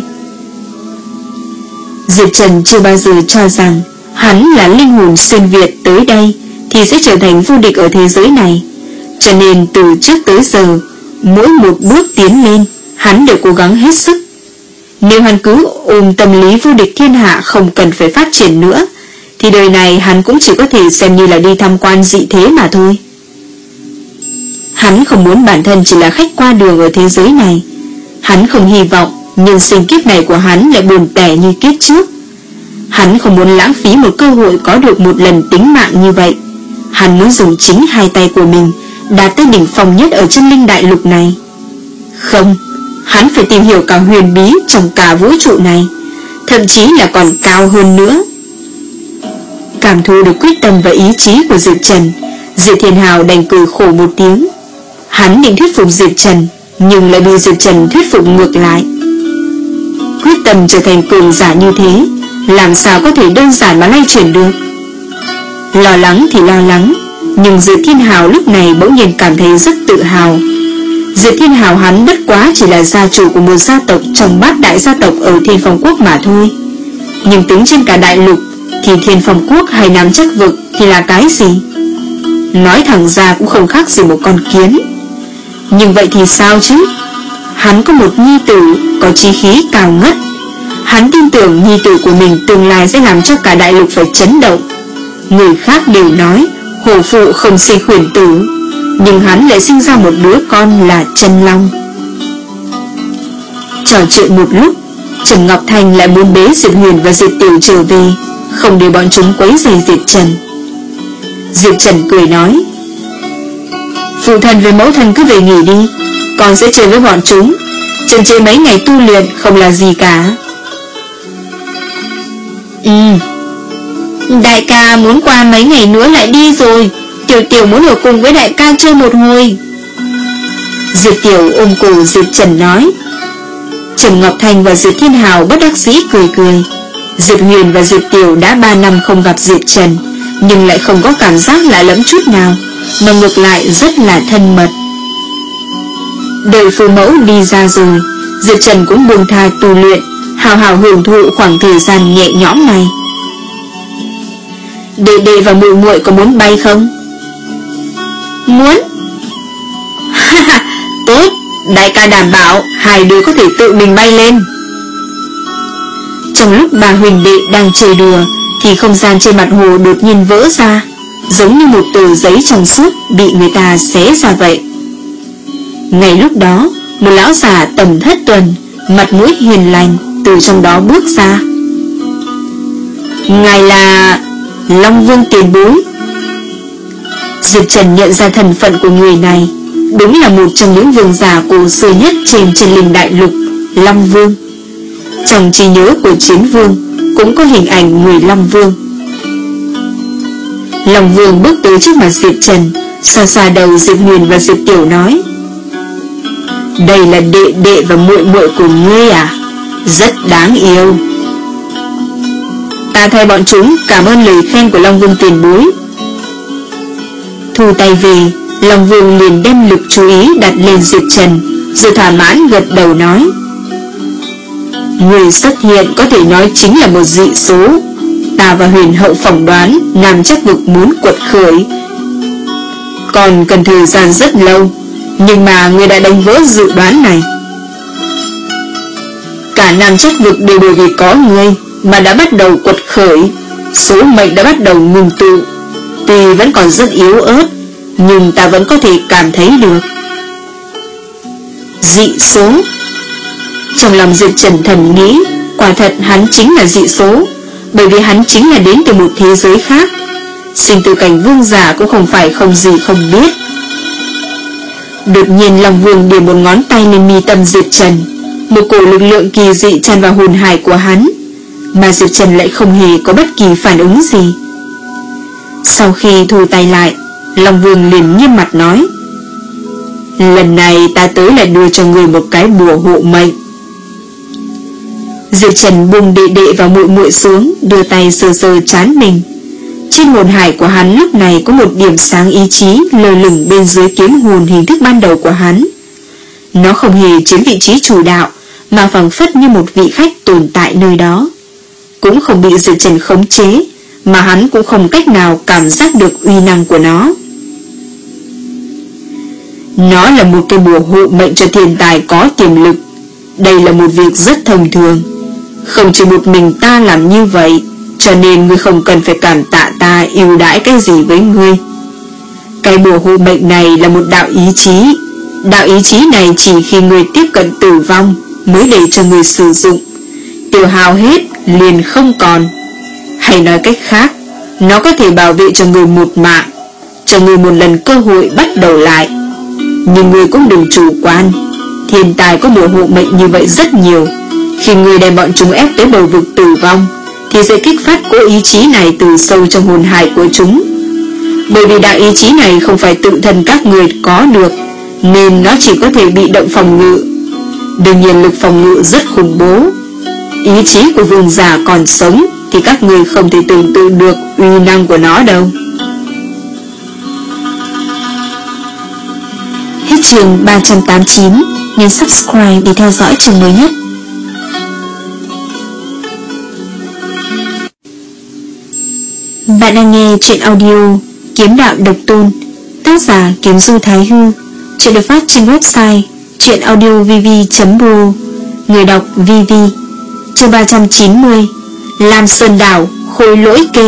Diệp Trần chưa bao giờ cho rằng hắn là linh hồn xuyên Việt tới đây thì sẽ trở thành vô địch ở thế giới này. Cho nên từ trước tới giờ, mỗi một bước tiến lên hắn đều cố gắng hết sức. Nếu hắn cứ ôm tâm lý vô địch thiên hạ không cần phải phát triển nữa thì đời này hắn cũng chỉ có thể xem như là đi tham quan dị thế mà thôi. Hắn không muốn bản thân chỉ là khách qua đường ở thế giới này. Hắn không hy vọng nhân sinh kiếp này của hắn lại buồn tẻ như kiếp trước. Hắn không muốn lãng phí một cơ hội có được một lần tính mạng như vậy. Hắn muốn dùng chính hai tay của mình đạt tới đỉnh phong nhất ở chân linh đại lục này. Không, hắn phải tìm hiểu cả huyền bí trong cả vũ trụ này, thậm chí là còn cao hơn nữa. Cảm thụ được quyết tâm và ý chí của Diệp Trần, Diệp Thiên Hào đành cười khổ một tiếng. Hắn định thuyết phục Diệp Trần, nhưng lại bị Diệp Trần thuyết phục ngược lại. Quyết tâm trở thành cường giả như thế, làm sao có thể đơn giản mà lay chuyển được. Lo lắng thì lo lắng, nhưng Diệp Thiên Hào lúc này bỗng nhiên cảm thấy rất tự hào. Diệp Thiên Hào hắn bất quá chỉ là gia chủ của một gia tộc trong bát đại gia tộc ở Thiên Phong Quốc mà thôi. Nhưng tính trên cả đại lục thì Thiên Phong Quốc hay Nam Chắc Vực thì là cái gì? Nói thẳng ra cũng không khác gì một con kiến. Nhưng vậy thì sao chứ? Hắn có một nhi tử có chí khí cao ngất. Hắn tin tưởng nhi tử của mình tương lai sẽ làm cho cả đại lục phải chấn động. Người khác đều nói hổ phụ không sinh khuyển tử, nhưng hắn lại sinh ra một đứa con là Chân Long. Trò chuyện một lúc, Trần Ngọc Thành lại muốn bế Diệp Huyền và Diệp Tiểu trở về, không để bọn chúng quấy rầy Diệp Trần. Diệp Trần cười nói: phụ thân với mẫu thân cứ về nghỉ đi, con sẽ chơi với bọn chúng. Trần trễ mấy ngày tu luyện không là gì cả. Ừ, đại ca muốn qua mấy ngày nữa lại đi rồi. Tiểu Tiểu muốn ở cùng với đại ca chơi một hồi. Diệp Tiểu ôm cổ Diệp Trần nói. Trần Ngọc Thành và Diệp Thiên Hào bất đắc dĩ cười cười. Diệp Huyền và Diệp Tiểu đã ba năm không gặp Diệp Trần, nhưng lại không có cảm giác lạ lẫm chút nào, mà ngược lại rất là thân mật. Đợi phụ mẫu đi ra rồi, Diệp Trần cũng buông tha tu luyện, hào hào hưởng thụ khoảng thời gian nhẹ nhõm này. Đệ đệ và muội muội có muốn bay không? Muốn. Tốt, đại ca đảm bảo hai đứa có thể tự mình bay lên. Trong lúc bà huynh đệ đang chơi đùa thì không gian trên mặt hồ đột nhiên vỡ ra, giống như một tờ giấy trong suốt bị người ta xé ra vậy. Ngay lúc đó, một lão già tầm thất tuần, mặt mũi hiền lành từ trong đó bước ra. Ngài là Long Vương tiền bối. Diệp Trần nhận ra thân phận của người này, đúng là một trong những vương giả cổ xưa nhất trên chân linh đại lục, Long Vương. Trong trí nhớ của Chiến Vương cũng có hình ảnh người Long Vương. Long Vương bước tới trước mặt Diệp Trần, xoa xoa đầu Diệp Huyền và Diệp Tiểu nói: đây là đệ đệ và muội muội của ngươi à? Rất đáng yêu. Ta thay bọn chúng cảm ơn lời khen của Long Vương tiền bối. Thu tay về, Long Vương liền đem lực chú ý đặt lên Diệp Trần, rồi thỏa mãn gật đầu nói: người xuất hiện có thể nói chính là một dị số. Ta và Huyền hậu phỏng đoán Nam Chắc Vực muốn quật khởi, còn cần thời gian rất lâu, nhưng mà người đã đánh vỡ dự đoán này. Cả Nam Chắc Vực đều bởi vì có người mà đã bắt đầu quật khởi. Số mệnh đã bắt đầu ngừng tụ. Tuy vẫn còn rất yếu ớt, nhưng ta vẫn có thể cảm thấy được. Dị số. Trong lòng Diệp Trần thầm nghĩ, quả thật hắn chính là dị số, bởi vì hắn chính là đến từ một thế giới khác. Sinh từ cảnh vương giả cũng không phải không gì không biết. Đột nhiên Long Vương điểm một ngón tay lên mi tâm Diệp Trần, một cổ lực lượng kỳ dị tràn vào hồn hải của hắn, mà Diệp Trần lại không hề có bất kỳ phản ứng gì. Sau khi thu tay lại, Long Vương liền nghiêm mặt nói: lần này ta tới là đưa cho người một cái bùa hộ mệnh. Diệp Trần buông đệ đệ và muội muội xuống, đưa tay sờ sờ trán mình. Trên hồn hải của hắn lúc này có một điểm sáng ý chí lơ lửng bên dưới kiếm hồn hình thức ban đầu của hắn. Nó không hề chiếm vị trí chủ đạo, mà phảng phất như một vị khách tồn tại nơi đó, cũng không bị Diệp Trần khống chế, mà hắn cũng không cách nào cảm giác được uy năng của nó. Nó là một cái bùa hộ mệnh cho thiên tài có tiềm lực. Đây là một việc rất thông thường, không chỉ một mình ta làm như vậy, Cho nên ngươi không cần phải cảm tạ ta ưu đãi cái gì với ngươi. Cái bùa hộ mệnh này là một đạo ý chí. Đạo ý chí này chỉ khi ngươi tiếp cận tử vong mới để cho ngươi sử dụng. Tiêu hao hết liền không còn. Hay nói cách khác, nó có thể bảo vệ cho ngươi một mạng, cho ngươi một lần cơ hội bắt đầu lại. Nhưng ngươi cũng đừng chủ quan. Thiên tài có bùa hộ mệnh như vậy rất nhiều. Khi ngươi đem bọn chúng ép tới bầu vực tử vong thì sẽ kích phát cỗ ý chí này từ sâu trong hồn hải của chúng. Bởi vì đạo ý chí này không phải tự thân các người có được, nên nó chỉ có thể bị động phòng ngự. Đương nhiên lực phòng ngự rất khủng bố. Ý chí của vương giả còn sống thì các người không thể tưởng tượng được uy năng của nó đâu. Hết chương ba trăm tám mươi chín. Nhấn subscribe để theo dõi chương mới nhất. Bạn đang nghe truyện audio Kiếm Đạo Độc Tôn, tác giả Kiếm Du Thái Hư. Truyện được phát trên website truyện audio v v chấm r o. Người đọc vê vê. Chương ba trăm chín mươi. Lam Sơn Đảo Khôi Lỗi Kê.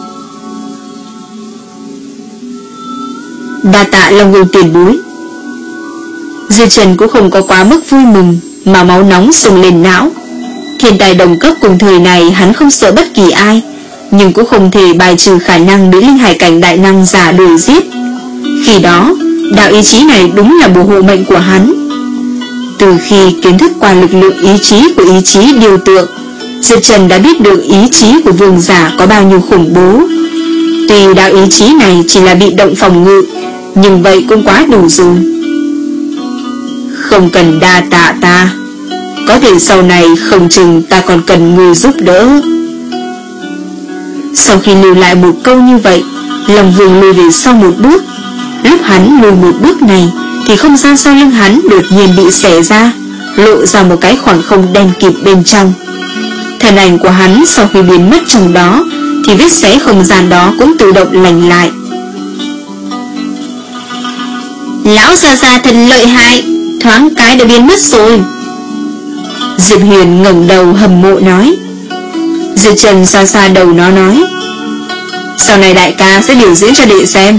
Đa tạ Long Vương tiền bối. Diệp Trần cũng không có quá mức vui mừng, mà máu nóng sùng lên não. Thiên tài đồng cấp cùng thời này hắn không sợ bất kỳ ai, nhưng cũng không thể bài trừ khả năng bị linh hải cảnh đại năng giả đuổi giết. Khi đó, đạo ý chí này đúng là bùa hộ mệnh của hắn. Từ khi kiến thức qua lực lượng ý chí của ý chí điều tượng, Diệp Trần đã biết được ý chí của vương giả có bao nhiêu khủng bố. Tuy đạo ý chí này chỉ là bị động phòng ngự, nhưng vậy cũng quá đủ rồi. Không cần đa tạ ta, có thể sau này không chừng ta còn cần người giúp đỡ. Sau khi lưu lại một câu như vậy, Long Vương lùi về sau một bước. Lúc hắn lùi một bước này thì không gian sau lưng hắn đột nhiên bị xẻ ra, lộ ra một cái khoảng không đen kịt bên trong. Thân ảnh của hắn sau khi biến mất trong đó thì vết xé không gian đó cũng tự động lành lại. Lão già già thật lợi hại, thoáng cái đã biến mất rồi. Diệp Huyền ngẩng đầu hâm mộ nói. Diệp Trần xa xa đầu nó nói, sau này đại ca sẽ biểu diễn cho đệ xem.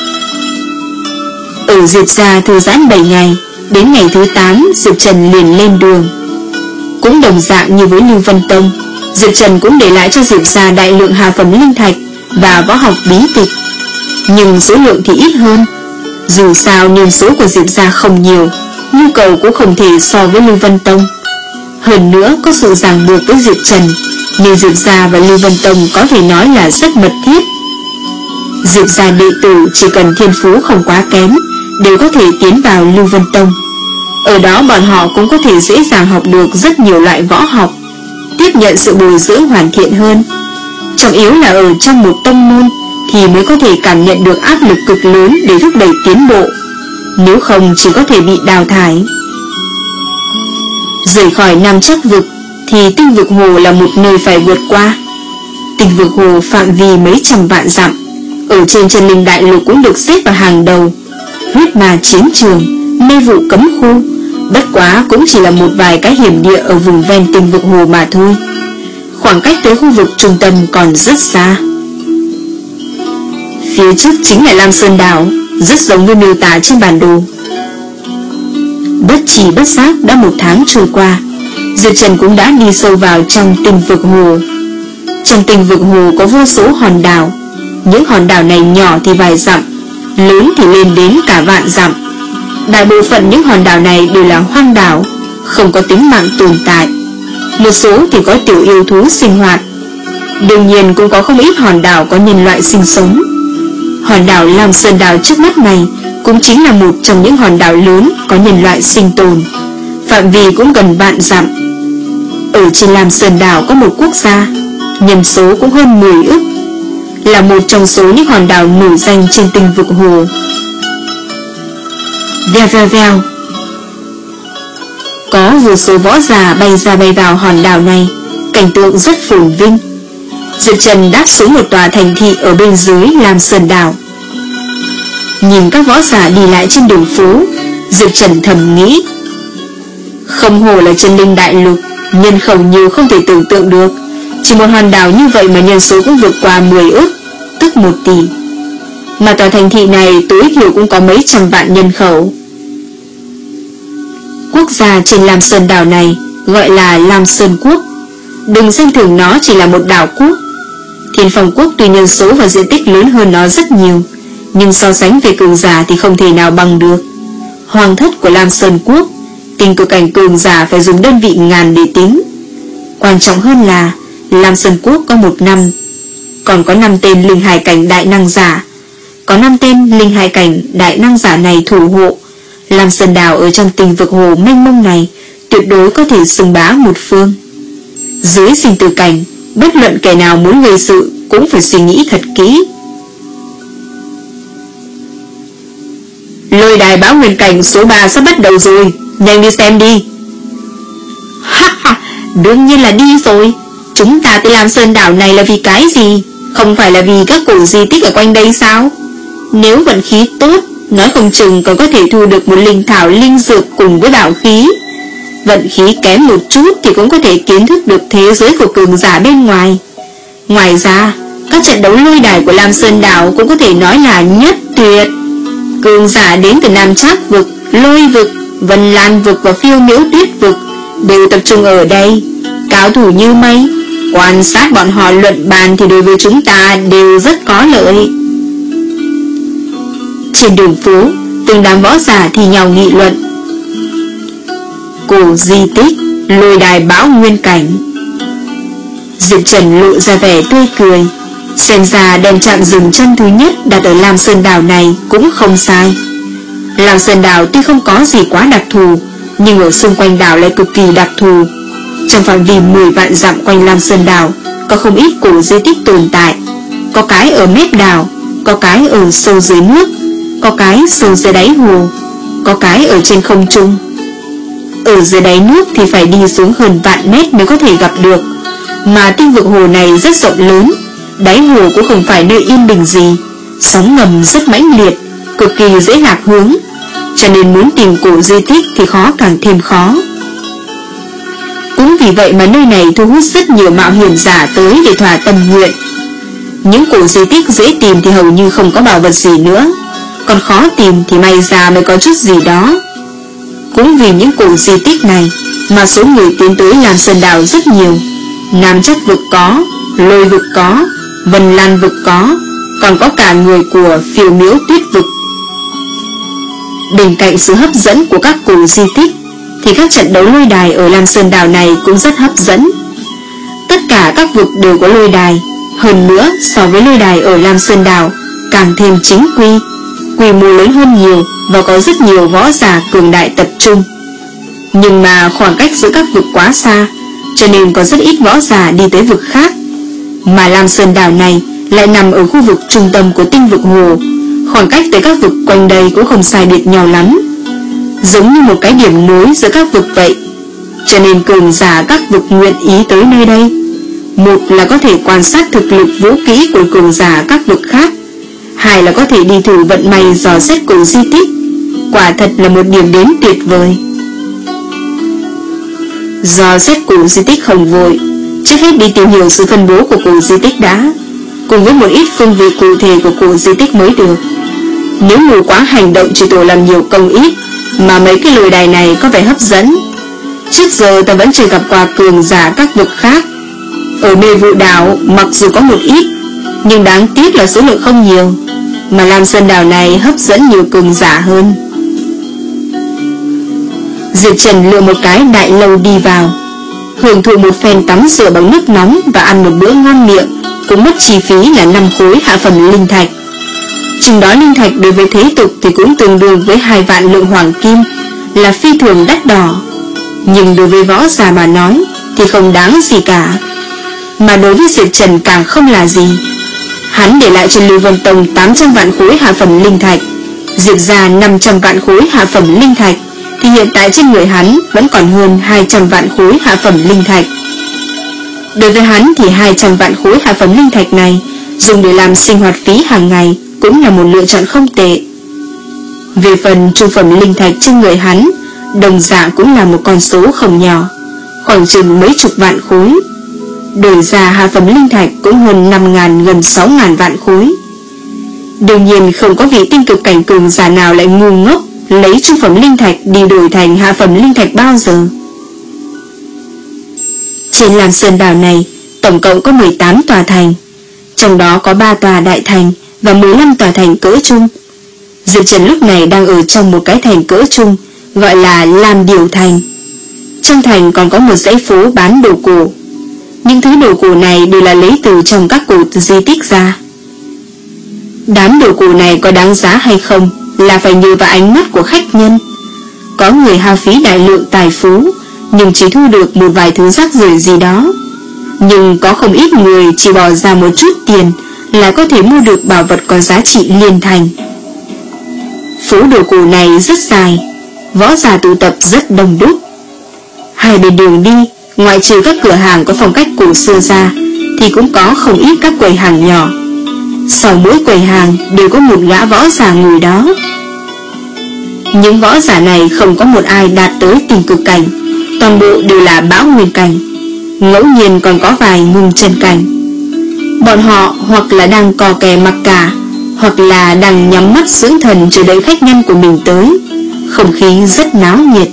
Ở Diệp gia thư giãn bảy ngày, đến ngày thứ tám Diệp Trần liền lên đường. Cũng đồng dạng như với Lưu Vân Tông, Diệp Trần cũng để lại cho Diệp gia đại lượng hạ phẩm linh thạch và võ học bí tịch, nhưng số lượng thì ít hơn. Dù sao nhân số của Diệp gia không nhiều, nhu cầu cũng không thể so với Lưu Vân Tông. Hơn nữa có sự ràng buộc với Diệp Trần, nên Diệp gia và Lưu Vân Tông có thể nói là rất mật thiết. Diệp gia đệ tử chỉ cần thiên phú không quá kém đều có thể tiến vào Lưu Vân Tông. Ở đó bọn họ cũng có thể dễ dàng học được rất nhiều loại võ học, tiếp nhận sự bồi dưỡng hoàn thiện hơn. Trọng yếu là ở trong một tông môn thì mới có thể cảm nhận được áp lực cực lớn để thúc đẩy tiến bộ, nếu không chỉ có thể bị đào thải. Rời khỏi Nam Chắc Vực thì Tinh Vực Hồ là một nơi phải vượt qua. Tinh Vực Hồ phạm vi mấy trăm vạn dặm, ở trên chân linh đại lục cũng được xếp vào hàng đầu. Huyết ma chiến trường, mê vụ cấm khu, bất quá cũng chỉ là một vài cái hiểm địa ở vùng ven Tinh Vực Hồ mà thôi. Khoảng cách tới khu vực trung tâm còn rất xa. Phía trước chính là Lam Sơn Đảo, rất giống như miêu tả trên bản đồ. Bất trì bất giác đã một tháng trôi qua, Diệp Trần cũng đã đi sâu vào trong Tinh Vực Hồ. Trong Tinh Vực Hồ có vô số hòn đảo. Những hòn đảo này nhỏ thì vài dặm, lớn thì lên đến cả vạn dặm. Đại bộ phận những hòn đảo này đều là hoang đảo, không có tính mạng tồn tại. Một số thì có tiểu yêu thú sinh hoạt. Đương nhiên cũng có không ít hòn đảo có nhân loại sinh sống. Hòn đảo Lam Sơn Đảo trước mắt này cũng chính là một trong những hòn đảo lớn có nhân loại sinh tồn, phạm vi cũng gần vạn dặm. Ở trên Lam Sơn Đảo có một quốc gia, nhân số cũng hơn mười ức, là một trong số những hòn đảo nổi danh trên Tinh Vực Hồ. Vèo vèo vèo, có vô số võ giả bay ra bay vào hòn đảo này, cảnh tượng rất phồn vinh. Diệp Trần đáp xuống một tòa thành thị ở bên dưới Lam Sơn Đảo. Nhìn các võ giả đi lại trên đường phố, Diệp Trần thầm nghĩ, không hồ là chân linh đại lục, nhân khẩu nhiều không thể tưởng tượng được, Chỉ một hòn đảo như vậy mà nhân số cũng vượt qua mười ức, tức một tỷ. Mà tòa thành thị này tối thiểu cũng có mấy trăm vạn nhân khẩu. Quốc gia trên Lam Sơn đảo này gọi là Lam Sơn Quốc. Đừng xem thường nó chỉ là một đảo quốc. Thiên Phong Quốc tuy nhân số và diện tích lớn hơn nó rất nhiều, nhưng so sánh về cường giả thì không thể nào bằng được. Hoàng thất của Lam Sơn Quốc, tình cực cảnh cường giả phải dùng đơn vị ngàn để tính. Quan trọng hơn là Lam Sơn Quốc có một năm, còn có năm tên linh hải cảnh đại năng giả. Có năm tên linh hải cảnh đại năng giả này thủ hộ Lam Sơn đảo ở trong tình vực hồ mênh mông này, tuyệt đối có thể xưng bá một phương. Dưới sinh tử cảnh, bất luận kẻ nào muốn gây sự cũng phải suy nghĩ thật kỹ. Lôi đài Bão Nguyên cảnh số ba sắp bắt đầu rồi, nhanh đi xem đi. Ha ha, đương nhiên là đi rồi. Chúng ta tới Lam Sơn đảo này là vì cái gì? Không phải là vì các cổ di tích ở quanh đây sao? Nếu vận khí tốt, nói không chừng còn có thể thu được một linh thảo linh dược cùng với bảo khí. Vận khí kém một chút thì cũng có thể kiến thức được thế giới của cường giả bên ngoài. Ngoài ra, các trận đấu lôi đài của Lam Sơn đảo cũng có thể nói là nhất tuyệt. Cường giả đến từ Nam Trác vực, Lôi vực, Vân Lan vực và Phiêu Miễu Tuyết vực đều tập trung ở đây. Cao thủ như mây, quan sát bọn họ luận bàn thì đối với chúng ta đều rất có lợi. Trên đường phố, từng đám võ giả thì nhau nghị luận. Cổ di tích lôi đài Bão Nguyên cảnh. Diệp Trần lộ ra vẻ tươi cười. Xem ra đem chạm dừng chân thứ nhất đặt ở Lam Sơn đảo này cũng không sai. Lam Sơn đảo tuy không có gì quá đặc thù, nhưng ở xung quanh đảo lại cực kỳ đặc thù. Trong phạm vi mười vạn dặm quanh Lam Sơn đảo có không ít cổ di tích tồn tại. Có cái ở mép đảo, có cái ở sâu dưới nước, có cái sâu dưới đáy hồ, có cái ở trên không trung. Ở dưới đáy nước thì phải đi xuống hơn vạn mét mới có thể gặp được. Mà tinh vực hồ này rất rộng lớn, đáy hồ cũng không phải nơi yên bình gì, sóng ngầm rất mãnh liệt, cực kỳ dễ lạc hướng, cho nên muốn tìm cổ di tích thì khó càng thêm khó. Cũng vì vậy mà nơi này thu hút rất nhiều mạo hiểm giả tới để thỏa tâm nguyện. Những cổ di tích dễ tìm thì hầu như không có bảo vật gì nữa, còn khó tìm thì may ra mới có chút gì đó. Cũng vì những cổ di tích này mà số người tiến tới Lam Sơn đảo rất nhiều. Nam Trác vực có, Lôi vực có, Vân Lan vực có, còn có cả người của Phiêu Miễu Tuyết vực. Bên cạnh sự hấp dẫn của các cổ di tích thì các trận đấu lôi đài ở Lam Sơn đảo này cũng rất hấp dẫn. Tất cả các vực đều có lôi đài, hơn nữa so với lôi đài ở Lam Sơn đảo càng thêm chính quy, quy mô lớn hơn nhiều và có rất nhiều võ giả cường đại tập trung. Nhưng mà khoảng cách giữa các vực quá xa, cho nên có rất ít võ giả đi tới vực khác. Mà Lam Sơn đảo này lại nằm ở khu vực trung tâm của tinh vực hồ, khoảng cách tới các vực quanh đây cũng không sai biệt nhau lắm, giống như một cái điểm nối giữa các vực vậy. Cho nên cường giả các vực nguyện ý tới nơi đây, một là có thể quan sát thực lực vũ kỹ của cường giả các vực khác, hai là có thể đi thử vận may dò xét cổ di tích. Quả thật là một điểm đến tuyệt vời. Dò xét cổ di tích không vội, trước hết đi tìm hiểu sự phân bố của cổ di tích đã, cùng với một ít phương vị cụ thể của cổ di tích mới được. Nếu mù quá hành động chỉ tổ làm nhiều công ít, mà mấy cái lôi đài này có vẻ hấp dẫn. Trước giờ ta vẫn chưa gặp qua cường giả các vực khác. Ở Mê Vụ đảo mặc dù có một ít, nhưng đáng tiếc là số lượng không nhiều. Mà Lam Sơn đảo này hấp dẫn nhiều cường giả hơn. Diệp Trần lựa một cái đại lâu đi vào, hưởng thụ một phen tắm rửa bằng nước nóng và ăn một bữa ngon miệng, cũng mất chi phí là năm khối hạ phẩm linh thạch. Chừng đó linh thạch đối với thế tục thì cũng tương đương với hai vạn lượng hoàng kim, là phi thường đắt đỏ. Nhưng đối với võ giả mà nói thì không đáng gì cả. Mà đối với Diệp Trần càng không là gì. Hắn để lại cho Lưu Vân Tông tám trăm vạn khối hạ phẩm linh thạch, Diệp ra năm trăm vạn khối hạ phẩm linh thạch, thì hiện tại trên người hắn vẫn còn hơn hai trăm vạn khối hạ phẩm linh thạch. Đối với hắn thì hai trăm vạn khối hạ phẩm linh thạch này dùng để làm sinh hoạt phí hàng ngày cũng là một lựa chọn không tệ. Về phần trung phẩm linh thạch trên người hắn, đồng dạng cũng là một con số không nhỏ, khoảng chừng mấy chục vạn khối. đổi ra hạ phẩm linh thạch cũng hơn năm ngàn, gần sáu ngàn vạn khối. Đương nhiên không có vị tinh cực cảnh cường giả nào lại ngu ngốc lấy trung phẩm linh thạch đi đổi thành hạ phẩm linh thạch bao giờ. Trên Lam Sơn đảo này tổng cộng có mười tám tòa thành, trong đó có ba tòa đại thành và mười lăm tòa thành cỡ trung. Diệp Trần lúc này đang ở trong một cái thành cỡ trung, gọi là Lam Điểu Thành. Trong thành còn có một dãy phố bán đồ cổ. Những thứ đồ cổ này đều là lấy từ trong các cổ di tích ra. Đám đồ cổ này có đáng giá hay không là phải nhờ vào ánh mắt của khách nhân. Có người hao phí đại lượng tài phú nhưng chỉ thu được một vài thứ rác rưởi gì đó, nhưng có không ít người chỉ bỏ ra một chút tiền là có thể mua được bảo vật có giá trị liên thành. Phố đồ cổ này rất dài, võ giả tụ tập rất đông đúc. Hai bên đường đi, ngoại trừ các cửa hàng có phong cách cổ xưa ra thì cũng có không ít các quầy hàng nhỏ. Sau mỗi quầy hàng đều có một gã võ giả ngồi đó. Những võ giả này không có một ai đạt tới tinh cực cảnh, toàn bộ đều là bão nguyên cảnh, ngẫu nhiên còn có vài ngưng chân cảnh. Bọn họ hoặc là đang cò kè mặc cả, hoặc là đang nhắm mắt dưỡng thần chờ đợi khách nhân của mình tới. Không khí rất náo nhiệt.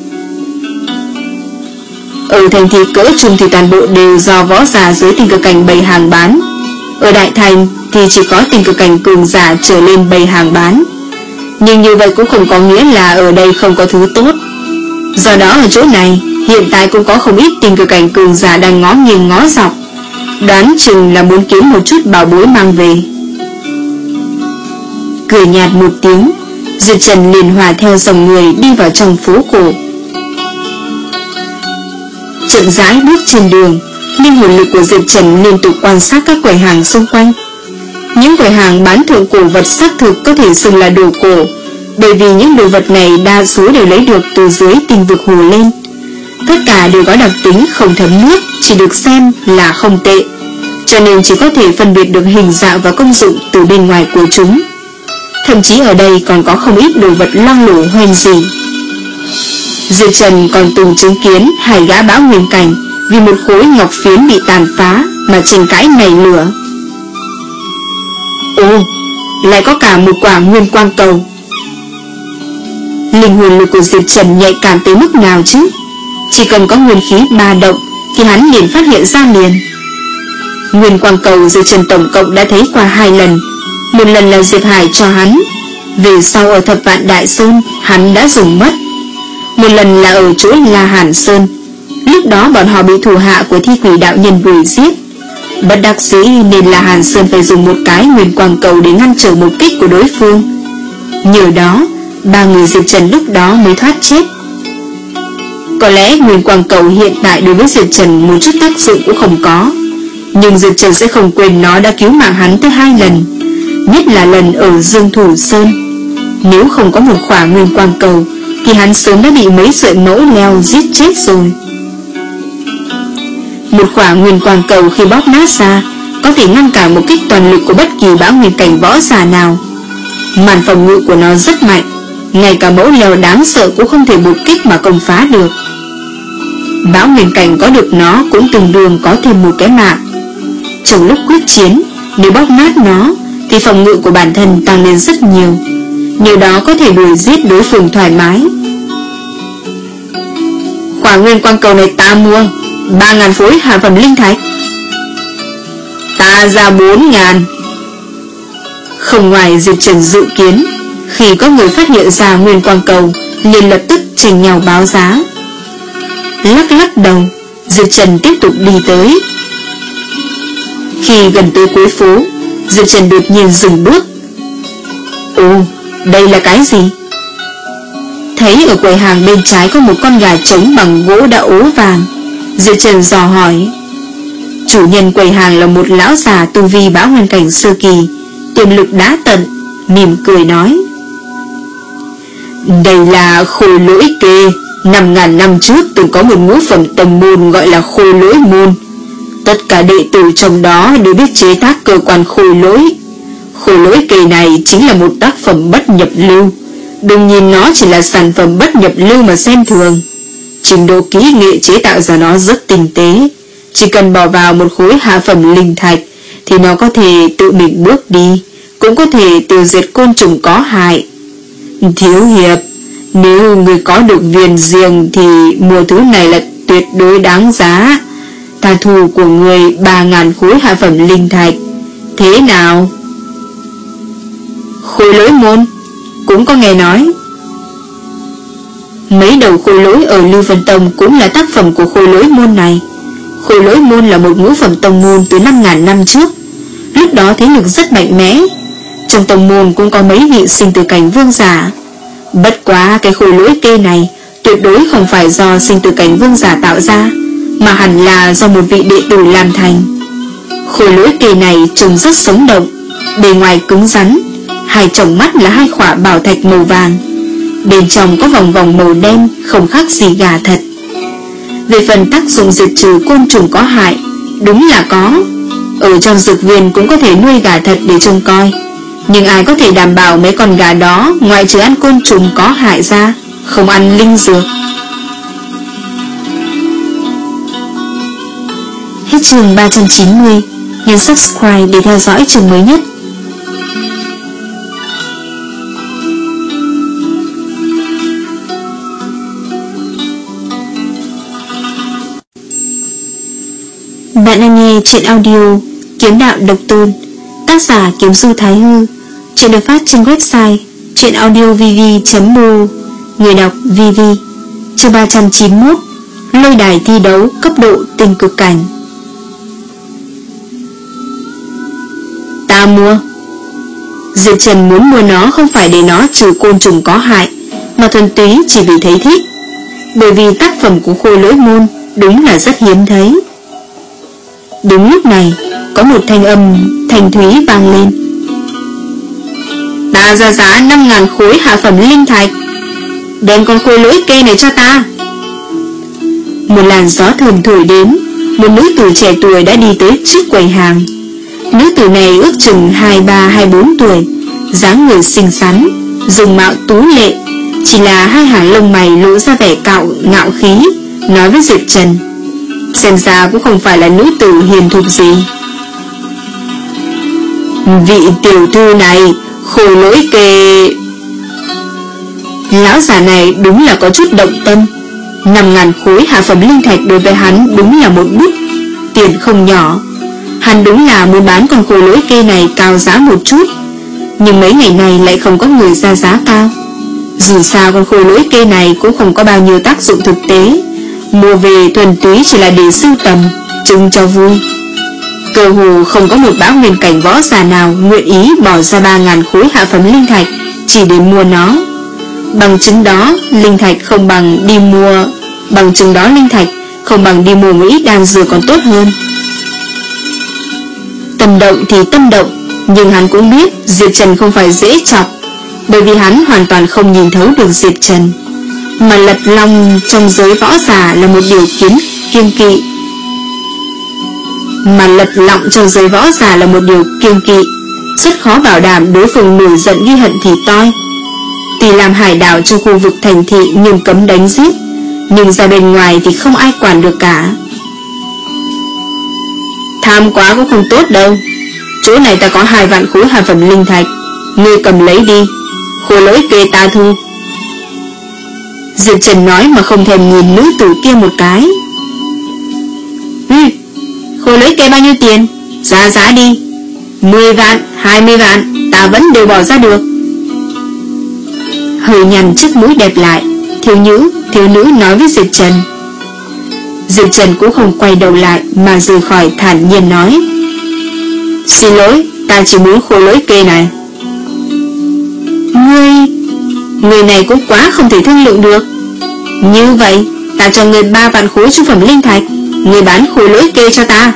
Ở thành thị cỡ trung thì toàn bộ đều do võ giả dưới tinh cực cảnh bày hàng bán. Ở đại thành thì chỉ có tinh cực cảnh cường giả trở lên bày hàng bán. Nhưng như vậy cũng không có nghĩa là ở đây không có thứ tốt. Do đó ở chỗ này hiện tại cũng có không ít tinh cực cảnh cường giả đang ngó nghiêng ngó dọc, đoán chừng là muốn kiếm một chút bảo bối mang về. Cười nhạt một tiếng, Diệp Trần liền hòa theo dòng người đi vào trong phố cổ. Chậm rãi bước trên đường, linh hồn lực của Diệp Trần liên tục quan sát các quầy hàng xung quanh. Những quầy hàng bán thượng cổ vật xác thực có thể xưng là đồ cổ, bởi vì những đồ vật này đa số đều lấy được từ dưới tinh vực hồ lên. Tất cả đều có đặc tính không thấm nước, chỉ được xem là không tệ, cho nên chỉ có thể phân biệt được hình dạng và công dụng từ bên ngoài của chúng. Thậm chí ở đây còn có không ít đồ vật loang lổ hoen gì. Diệp Trần còn từng chứng kiến hai gã bão nguyên cảnh vì một khối ngọc phiến bị tàn phá mà tranh cãi nảy lửa. Ồ, lại có cả một quả nguyên quang cầu. Linh hồn lực của Diệp Trần nhạy cảm tới mức nào chứ? Chỉ cần có nguyên khí ba động thì hắn liền phát hiện ra liền. Nguyên quang cầu Diệp Trần tổng cộng đã thấy qua hai lần. Một lần là Diệp Hải cho hắn, về sau ở Thập Vạn Đại Sơn hắn đã dùng mất. Một lần là ở chỗ La Hàn Sơn, lúc đó bọn họ bị thủ hạ của Thi Quỷ đạo nhân đuổi giết. Bất đắc dĩ nên La Hàn Sơn phải dùng một cái nguyên quang cầu để ngăn trở một kích của đối phương. Nhờ đó ba người Diệp Trần lúc đó mới thoát chết. Có lẽ nguyên quang cầu hiện tại đối với Diệp Trần một chút tác dụng cũng không có, nhưng Diệp Trần sẽ không quên nó đã cứu mạng hắn tới hai lần, nhất là lần ở Dương Thủ Sơn. Nếu không có một khỏa nguyên quang cầu thì hắn sớm đã bị mấy sợi mẫu leo giết chết rồi. Một khỏa nguyên quang cầu khi bóp nát ra có thể ngăn cản một kích toàn lực của bất kỳ bão nguyên cảnh võ giả nào. Màn phòng ngự của nó rất mạnh, ngay cả mẫu leo đáng sợ cũng không thể một kích mà công phá được. Bão nguyên cảnh có được nó cũng từng đường có thêm một cái mạng. Trong lúc quyết chiến, nếu bóp nát nó thì phòng ngự của bản thân tăng lên rất nhiều, nhờ đó có thể đuổi giết đối phương thoải mái. Khỏa nguyên quang cầu này ta mua ba ngàn phối hạ phẩm linh thạch. Ta ra bốn ngàn. Không ngoài Diệp Trần dự kiến, khi có người phát hiện ra nguyên quang cầu liền lập tức tranh nhau báo giá. Lắc lắc đầu, Diệp Trần tiếp tục đi tới. Khi gần tới cuối phố, Diệp Trần đột nhiên dừng bước. Ồ, đây là cái gì? Thấy ở quầy hàng bên trái có một con gà trống bằng gỗ đã ố vàng, Diệp Trần dò hỏi. Chủ nhân quầy hàng là một lão già tu vi bão nguyên cảnh sơ kỳ, tiềm lực đã tận, mỉm cười nói. Đây là Khôi Lỗi Kê. Năm ngàn năm trước từng có một ngũ phẩm tông môn gọi là Khôi Lỗi Môn. Tất cả đệ tử trong đó đều biết chế tác cơ quan khôi lỗi. Khôi Lỗi Kê này chính là một tác phẩm bất nhập lưu. Đừng nhìn nó chỉ là sản phẩm bất nhập lưu mà xem thường. Trình độ kỹ nghệ chế tạo ra nó rất tinh tế, Chỉ cần bỏ vào một khối hạ phẩm linh thạch thì nó có thể tự mình bước đi, cũng có thể tiêu diệt côn trùng có hại. Thiếu hiệp, nếu người có được viên riêng thì mua thứ này là tuyệt đối đáng giá. Ta thu của người ba ngàn khối hạ phẩm linh thạch. Thế nào? Khôi lỗi môn cũng có nghe nói. Mấy đầu khôi lỗi ở Lưu Vân Tông cũng là tác phẩm của khôi lỗi môn này. Khôi lỗi môn là một ngũ phẩm tông môn từ năm ngàn năm trước. Lúc đó thế lực rất mạnh mẽ. Trong tông môn cũng có mấy vị sinh tử cảnh vương giả. Bất quá cái khôi lỗi kê này tuyệt đối không phải do sinh tử cảnh vương giả tạo ra, mà hẳn là do một vị đệ tử làm thành. Khôi lỗi kê này trông rất sống động, bề ngoài cứng rắn, hai tròng mắt là hai khỏa bảo thạch màu vàng, bên trong có vòng vòng màu đen, không khác gì gà thật. Về phần tác dụng diệt trừ côn trùng có hại, đúng là có. Ở trong dược viên cũng có thể nuôi gà thật để trông coi, nhưng ai có thể đảm bảo mấy con gà đó ngoại trừ ăn côn trùng có hại ra, không ăn linh dược. Hết chương ba trăm chín mươi. Nhấn subscribe để theo dõi chương mới nhất. Bạn đang nghe truyện audio Kiếm Đạo Độc Tôn, tác giả Kiếm Du Thái Hư. Truyện được phát trên website truyệnaudiovv chấm mo. Người đọc vê vê. Chương ba trăm chín mươi mốt. Lôi đài thi đấu cấp độ tinh cực cảnh. Ta mua. Diệp Trần muốn mua nó không phải để nó trừ côn trùng có hại, mà thuần túy chỉ vì thấy thích. Bởi vì tác phẩm của khôi lỗi môn đúng là rất hiếm thấy. Đúng lúc này, có một thanh âm thanh thúy vang lên. Ta ra giá năm ngàn khối hạ phẩm linh thạch. Đem con khôi lỗi kê này cho ta. Một làn gió thơm thổi đến. Một nữ tử trẻ tuổi đã đi tới trước quầy hàng. Nữ tử này ước chừng hai ba hai bốn tuổi, dáng người xinh xắn, dùng mạo tú lệ, chỉ là hai hàng lông mày lộ ra vẻ cạo ngạo khí, nói với Diệp Trần: xem ra cũng không phải là nữ tử hiền thục gì. Vị tiểu thư này, khôi lỗi kê. Lão già này đúng là có chút động tâm. Năm ngàn khối hạ phẩm linh thạch đối với hắn đúng là một bút tiền không nhỏ. Hắn đúng là muốn bán con khôi lỗi kê này cao giá một chút, nhưng mấy ngày này lại không có người ra giá cao. Dù sao con khôi lỗi kê này cũng không có bao nhiêu tác dụng thực tế, mua về thuần túy chỉ là để sưu tầm, trưng cho vui. Cơ hồ không có một bá nguyên cảnh võ giả nào nguyện ý bỏ ra ba ngàn khối hạ phẩm linh thạch chỉ để mua nó. Bằng chứng đó, linh thạch không bằng đi mua Bằng chứng đó linh thạch không bằng đi mua một ít đan dược còn tốt hơn. Tâm động thì tâm động, nhưng hắn cũng biết Diệp Trần không phải dễ chọc, bởi vì hắn hoàn toàn không nhìn thấu được Diệp Trần. Mà lật long trong giới võ giả là một điều kiến kiêng kỵ Mà lật lọng trong giới võ giả là một điều kiêng kỵ Rất khó bảo đảm đối phương nổi giận ghi hận thì toi. Tuy làm hải đảo trong khu vực thành thị nhưng cấm đánh giết, nhưng ra bên ngoài thì không ai quản được cả. Tham quá cũng không tốt đâu. Chỗ này ta có hai vạn khối hạ phẩm linh thạch, ngươi cầm lấy đi. Khôi lỗi kê ta thu. Diệp Trần nói mà không thèm nhìn nữ tử kia một cái. Ừ, khôi lỗi kê bao nhiêu tiền? Giá giá đi. Mười vạn, hai mươi vạn, ta vẫn đều bỏ ra được. Hơi nhăn chiếc mũi đẹp lại, thiếu nữ, thiếu nữ nói với Diệp Trần. Diệp Trần cũng không quay đầu lại mà rời khỏi, thản nhiên nói: xin lỗi, ta chỉ muốn khôi lỗi kê này. Ngươi Người này cũng quá không thể thương lượng được. Như vậy, ta cho ngươi ba vạn khối trung phẩm linh thạch, ngươi bán khôi lỗi kê cho ta.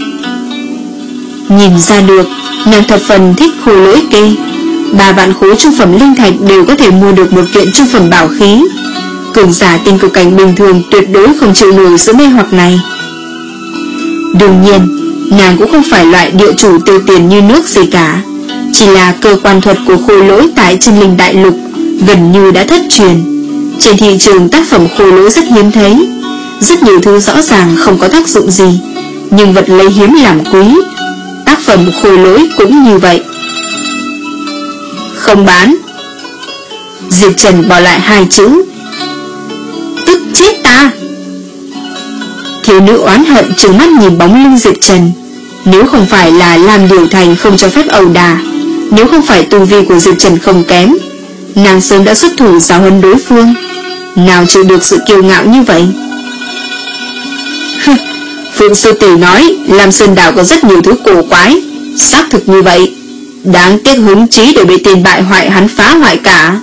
Nhìn ra được, nàng thập phần thích khôi lỗi kê. Ba vạn khối trung phẩm linh thạch đều có thể mua được một kiện trung phẩm bảo khí. Cường giả tinh cực cảnh bình thường tuyệt đối không chịu nổi sự mê hoặc này. Đương nhiên, nàng cũng không phải loại địa chủ tiêu tiền như nước gì cả. Chỉ là cơ quan thuật của khôi lỗi tại chân linh đại lục gần như đã thất truyền. Trên thị trường tác phẩm khôi lỗi rất hiếm thấy. Rất nhiều thứ rõ ràng không có tác dụng gì, nhưng vật lấy hiếm làm quý. Tác phẩm Khôi Lỗi cũng như vậy. Không bán. Diệp Trần bỏ lại hai chữ. Tức chết ta. Thiếu nữ oán hận trừng mắt nhìn bóng lưng Diệp Trần. Nếu không phải là làm điều thành không cho phép ẩu đả, nếu không phải tu vi của Diệp Trần không kém, nàng sớm đã xuất thủ giáo huấn đối phương. Nào chịu được sự kiêu ngạo như vậy. Phượng sư tỷ nói Lam Sơn Đảo có rất nhiều thứ cổ quái. Xác thực như vậy. Đáng tiếc hứng chí để bị tiền bại hoại hắn phá hoại cả.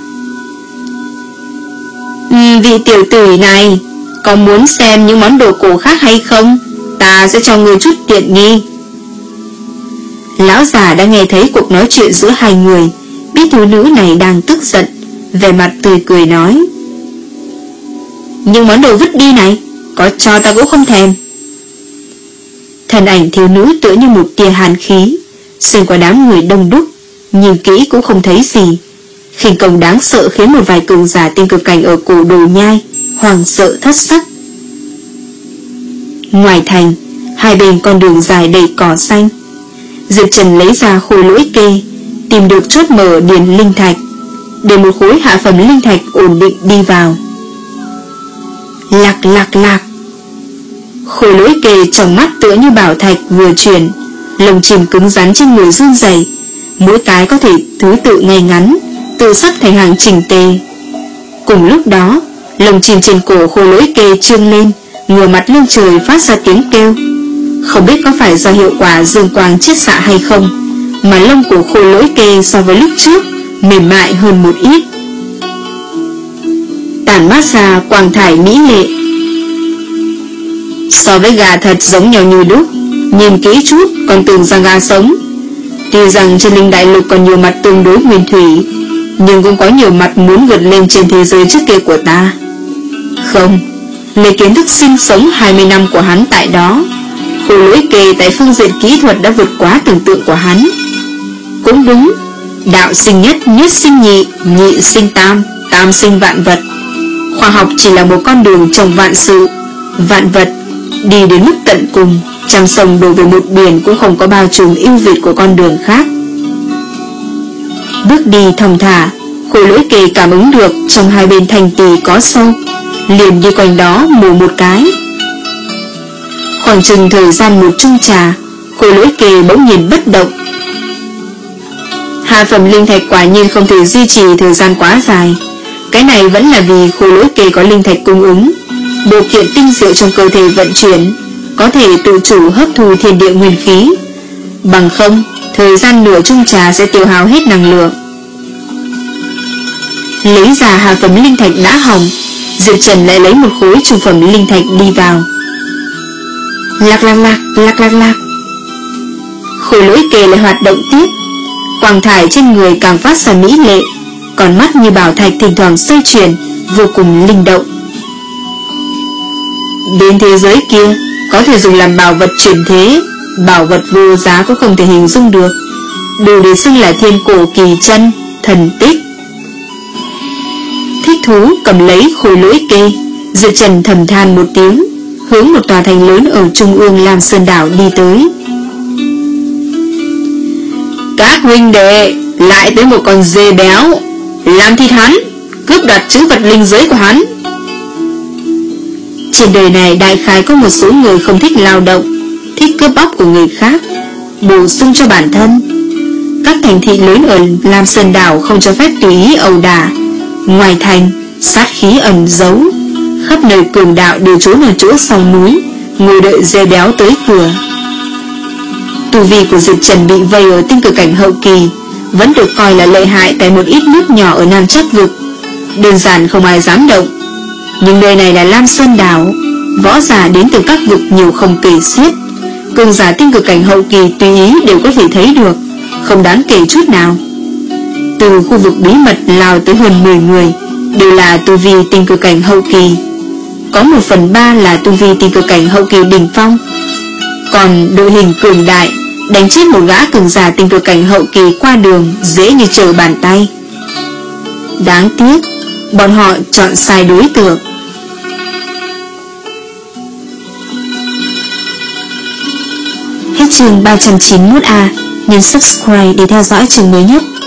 ừ, Vị tiểu tử này có muốn xem những món đồ cổ khác hay không? Ta sẽ cho người chút tiện nghi. Lão già đã nghe thấy cuộc nói chuyện giữa hai người, biết thiếu nữ này đang tức giận, vẻ mặt tươi cười nói: những món đồ vứt đi này, có cho ta cũng không thèm. Thân ảnh thiếu nữ tựa như một tia hàn khí xuyên qua đám người đông đúc, nhìn kỹ cũng không thấy gì. Khinh công đáng sợ khiến một vài cường giả tiên cực cảnh ở cổ Đồ Nhai hoảng sợ thất sắc. Ngoài thành, hai bên con đường dài đầy cỏ xanh. Diệp Trần lấy ra Khôi Lỗi kê, tìm được chốt mở điền linh thạch, để một khối hạ phẩm linh thạch ổn định đi vào. Lạc lạc lạc. Khôi Lỗi kê trong mắt tựa như bảo thạch vừa chuyển, lồng chìm cứng rắn trên người run rẩy, mỗi cái có thể thứ tự ngay ngắn, tự sắp thành hàng chỉnh tề. Cùng lúc đó, lồng chìm trên cổ Khôi Lỗi kê trương lên, ngửa mặt lên trời phát ra tiếng kêu. Không biết có phải do hiệu quả dương quang chiết xạ hay không, mà lông của Khôi Lỗi kê so với lúc trước mềm mại hơn một ít, tản mát ra quang thải mỹ lệ. So với gà thật giống nhau như đúc, nhìn kỹ chút còn tưởng rằng gà sống. Tuy rằng trên linh đại lục còn nhiều mặt tương đối nguyên thủy, nhưng cũng có nhiều mặt muốn vượt lên trên thế giới trước kia của ta. Không, lấy kiến thức sinh sống hai mươi năm của hắn tại đó, Khôi Lỗi kê tại phương diện kỹ thuật đã vượt quá tưởng tượng của hắn. Cũng đúng, đạo sinh nhất, nhất sinh nhị, nhị sinh tam, tam sinh vạn vật. Khoa học chỉ là một con đường trong vạn sự, vạn vật, đi đến mức tận cùng, trăm sông đổ về một biển cũng không có bao trùm ưu việt của con đường khác. Bước đi thong thả, Khôi Lỗi kê cảm ứng được trong hai bên thành tỳ có sâu, liền đi quanh đó mổ một cái. Khoảng chừng thời gian một chung trà, Khôi Lỗi kê bỗng nhìn bất động. Hạ phẩm linh thạch quả nhiên không thể duy trì thời gian quá dài. Cái này vẫn là vì Khôi Lỗi kê có linh thạch cung ứng, bộ kiện tinh diệu trong cơ thể vận chuyển, có thể tự chủ hấp thu thiên địa nguyên khí. Bằng không, thời gian nửa chung trà sẽ tiêu hao hết năng lượng. Lấy ra hạ phẩm linh thạch đã hỏng, Diệp Trần lại lấy một khối trung phẩm linh thạch đi vào. Lạc lạc lạc, lạc lạc lạc. Khôi Lỗi kê lại hoạt động tiếp, quang thải trên người càng phát ra mỹ lệ, còn mắt như bảo thạch thỉnh thoảng xoay chuyển, vô cùng linh động. Đến thế giới kia, có thể dùng làm bảo vật chuyển thế, bảo vật vô giá cũng không thể hình dung được, đủ để xưng là thiên cổ kỳ chân, thần tích. Thích thú cầm lấy Khôi Lỗi kê, Diệp Trần thầm than một tiếng, hướng một tòa thành lớn ở trung ương Lam Sơn Đảo đi tới. Các huynh đệ, lại tới một con dê béo, làm thịt hắn, cướp đoạt trữ vật linh giới của hắn. Trên đời này đại khái có một số người không thích lao động, thích cướp bóc của người khác, bổ sung cho bản thân. Các thành thị lớn ở Lam Sơn Đảo không cho phép tùy ý ẩu đả. Ngoài thành, sát khí ẩn giấu, khắp nơi cường đạo đều trốn ở chỗ sau núi, ngồi đợi dê béo tới cửa. Tu vi của Diệp Trần bị vây ở tinh cực cảnh hậu kỳ, vẫn được coi là lợi hại tại một ít nước nhỏ ở Nam Trắc Vực, đơn giản không ai dám động. Nhưng nơi này là Lam Sơn Đảo, võ giả đến từ các vực nhiều không kể xiết, cường giả tinh cực cảnh hậu kỳ tùy ý đều có thể thấy được, không đáng kể chút nào. Từ khu vực bí mật lao tới hơn mười người, đều là tu vi tinh cực cảnh hậu kỳ, có một phần ba là tu vi tinh cực cảnh hậu kỳ đỉnh phong. Còn đội hình cường đại, đánh chết một gã cường giả tinh cực cảnh hậu kỳ qua đường dễ như trở bàn tay. Đáng tiếc, bọn họ chọn sai đối tượng. Hết chương ba trăm chín mươi mốt A. Nhấn subscribe để theo dõi chương mới nhất.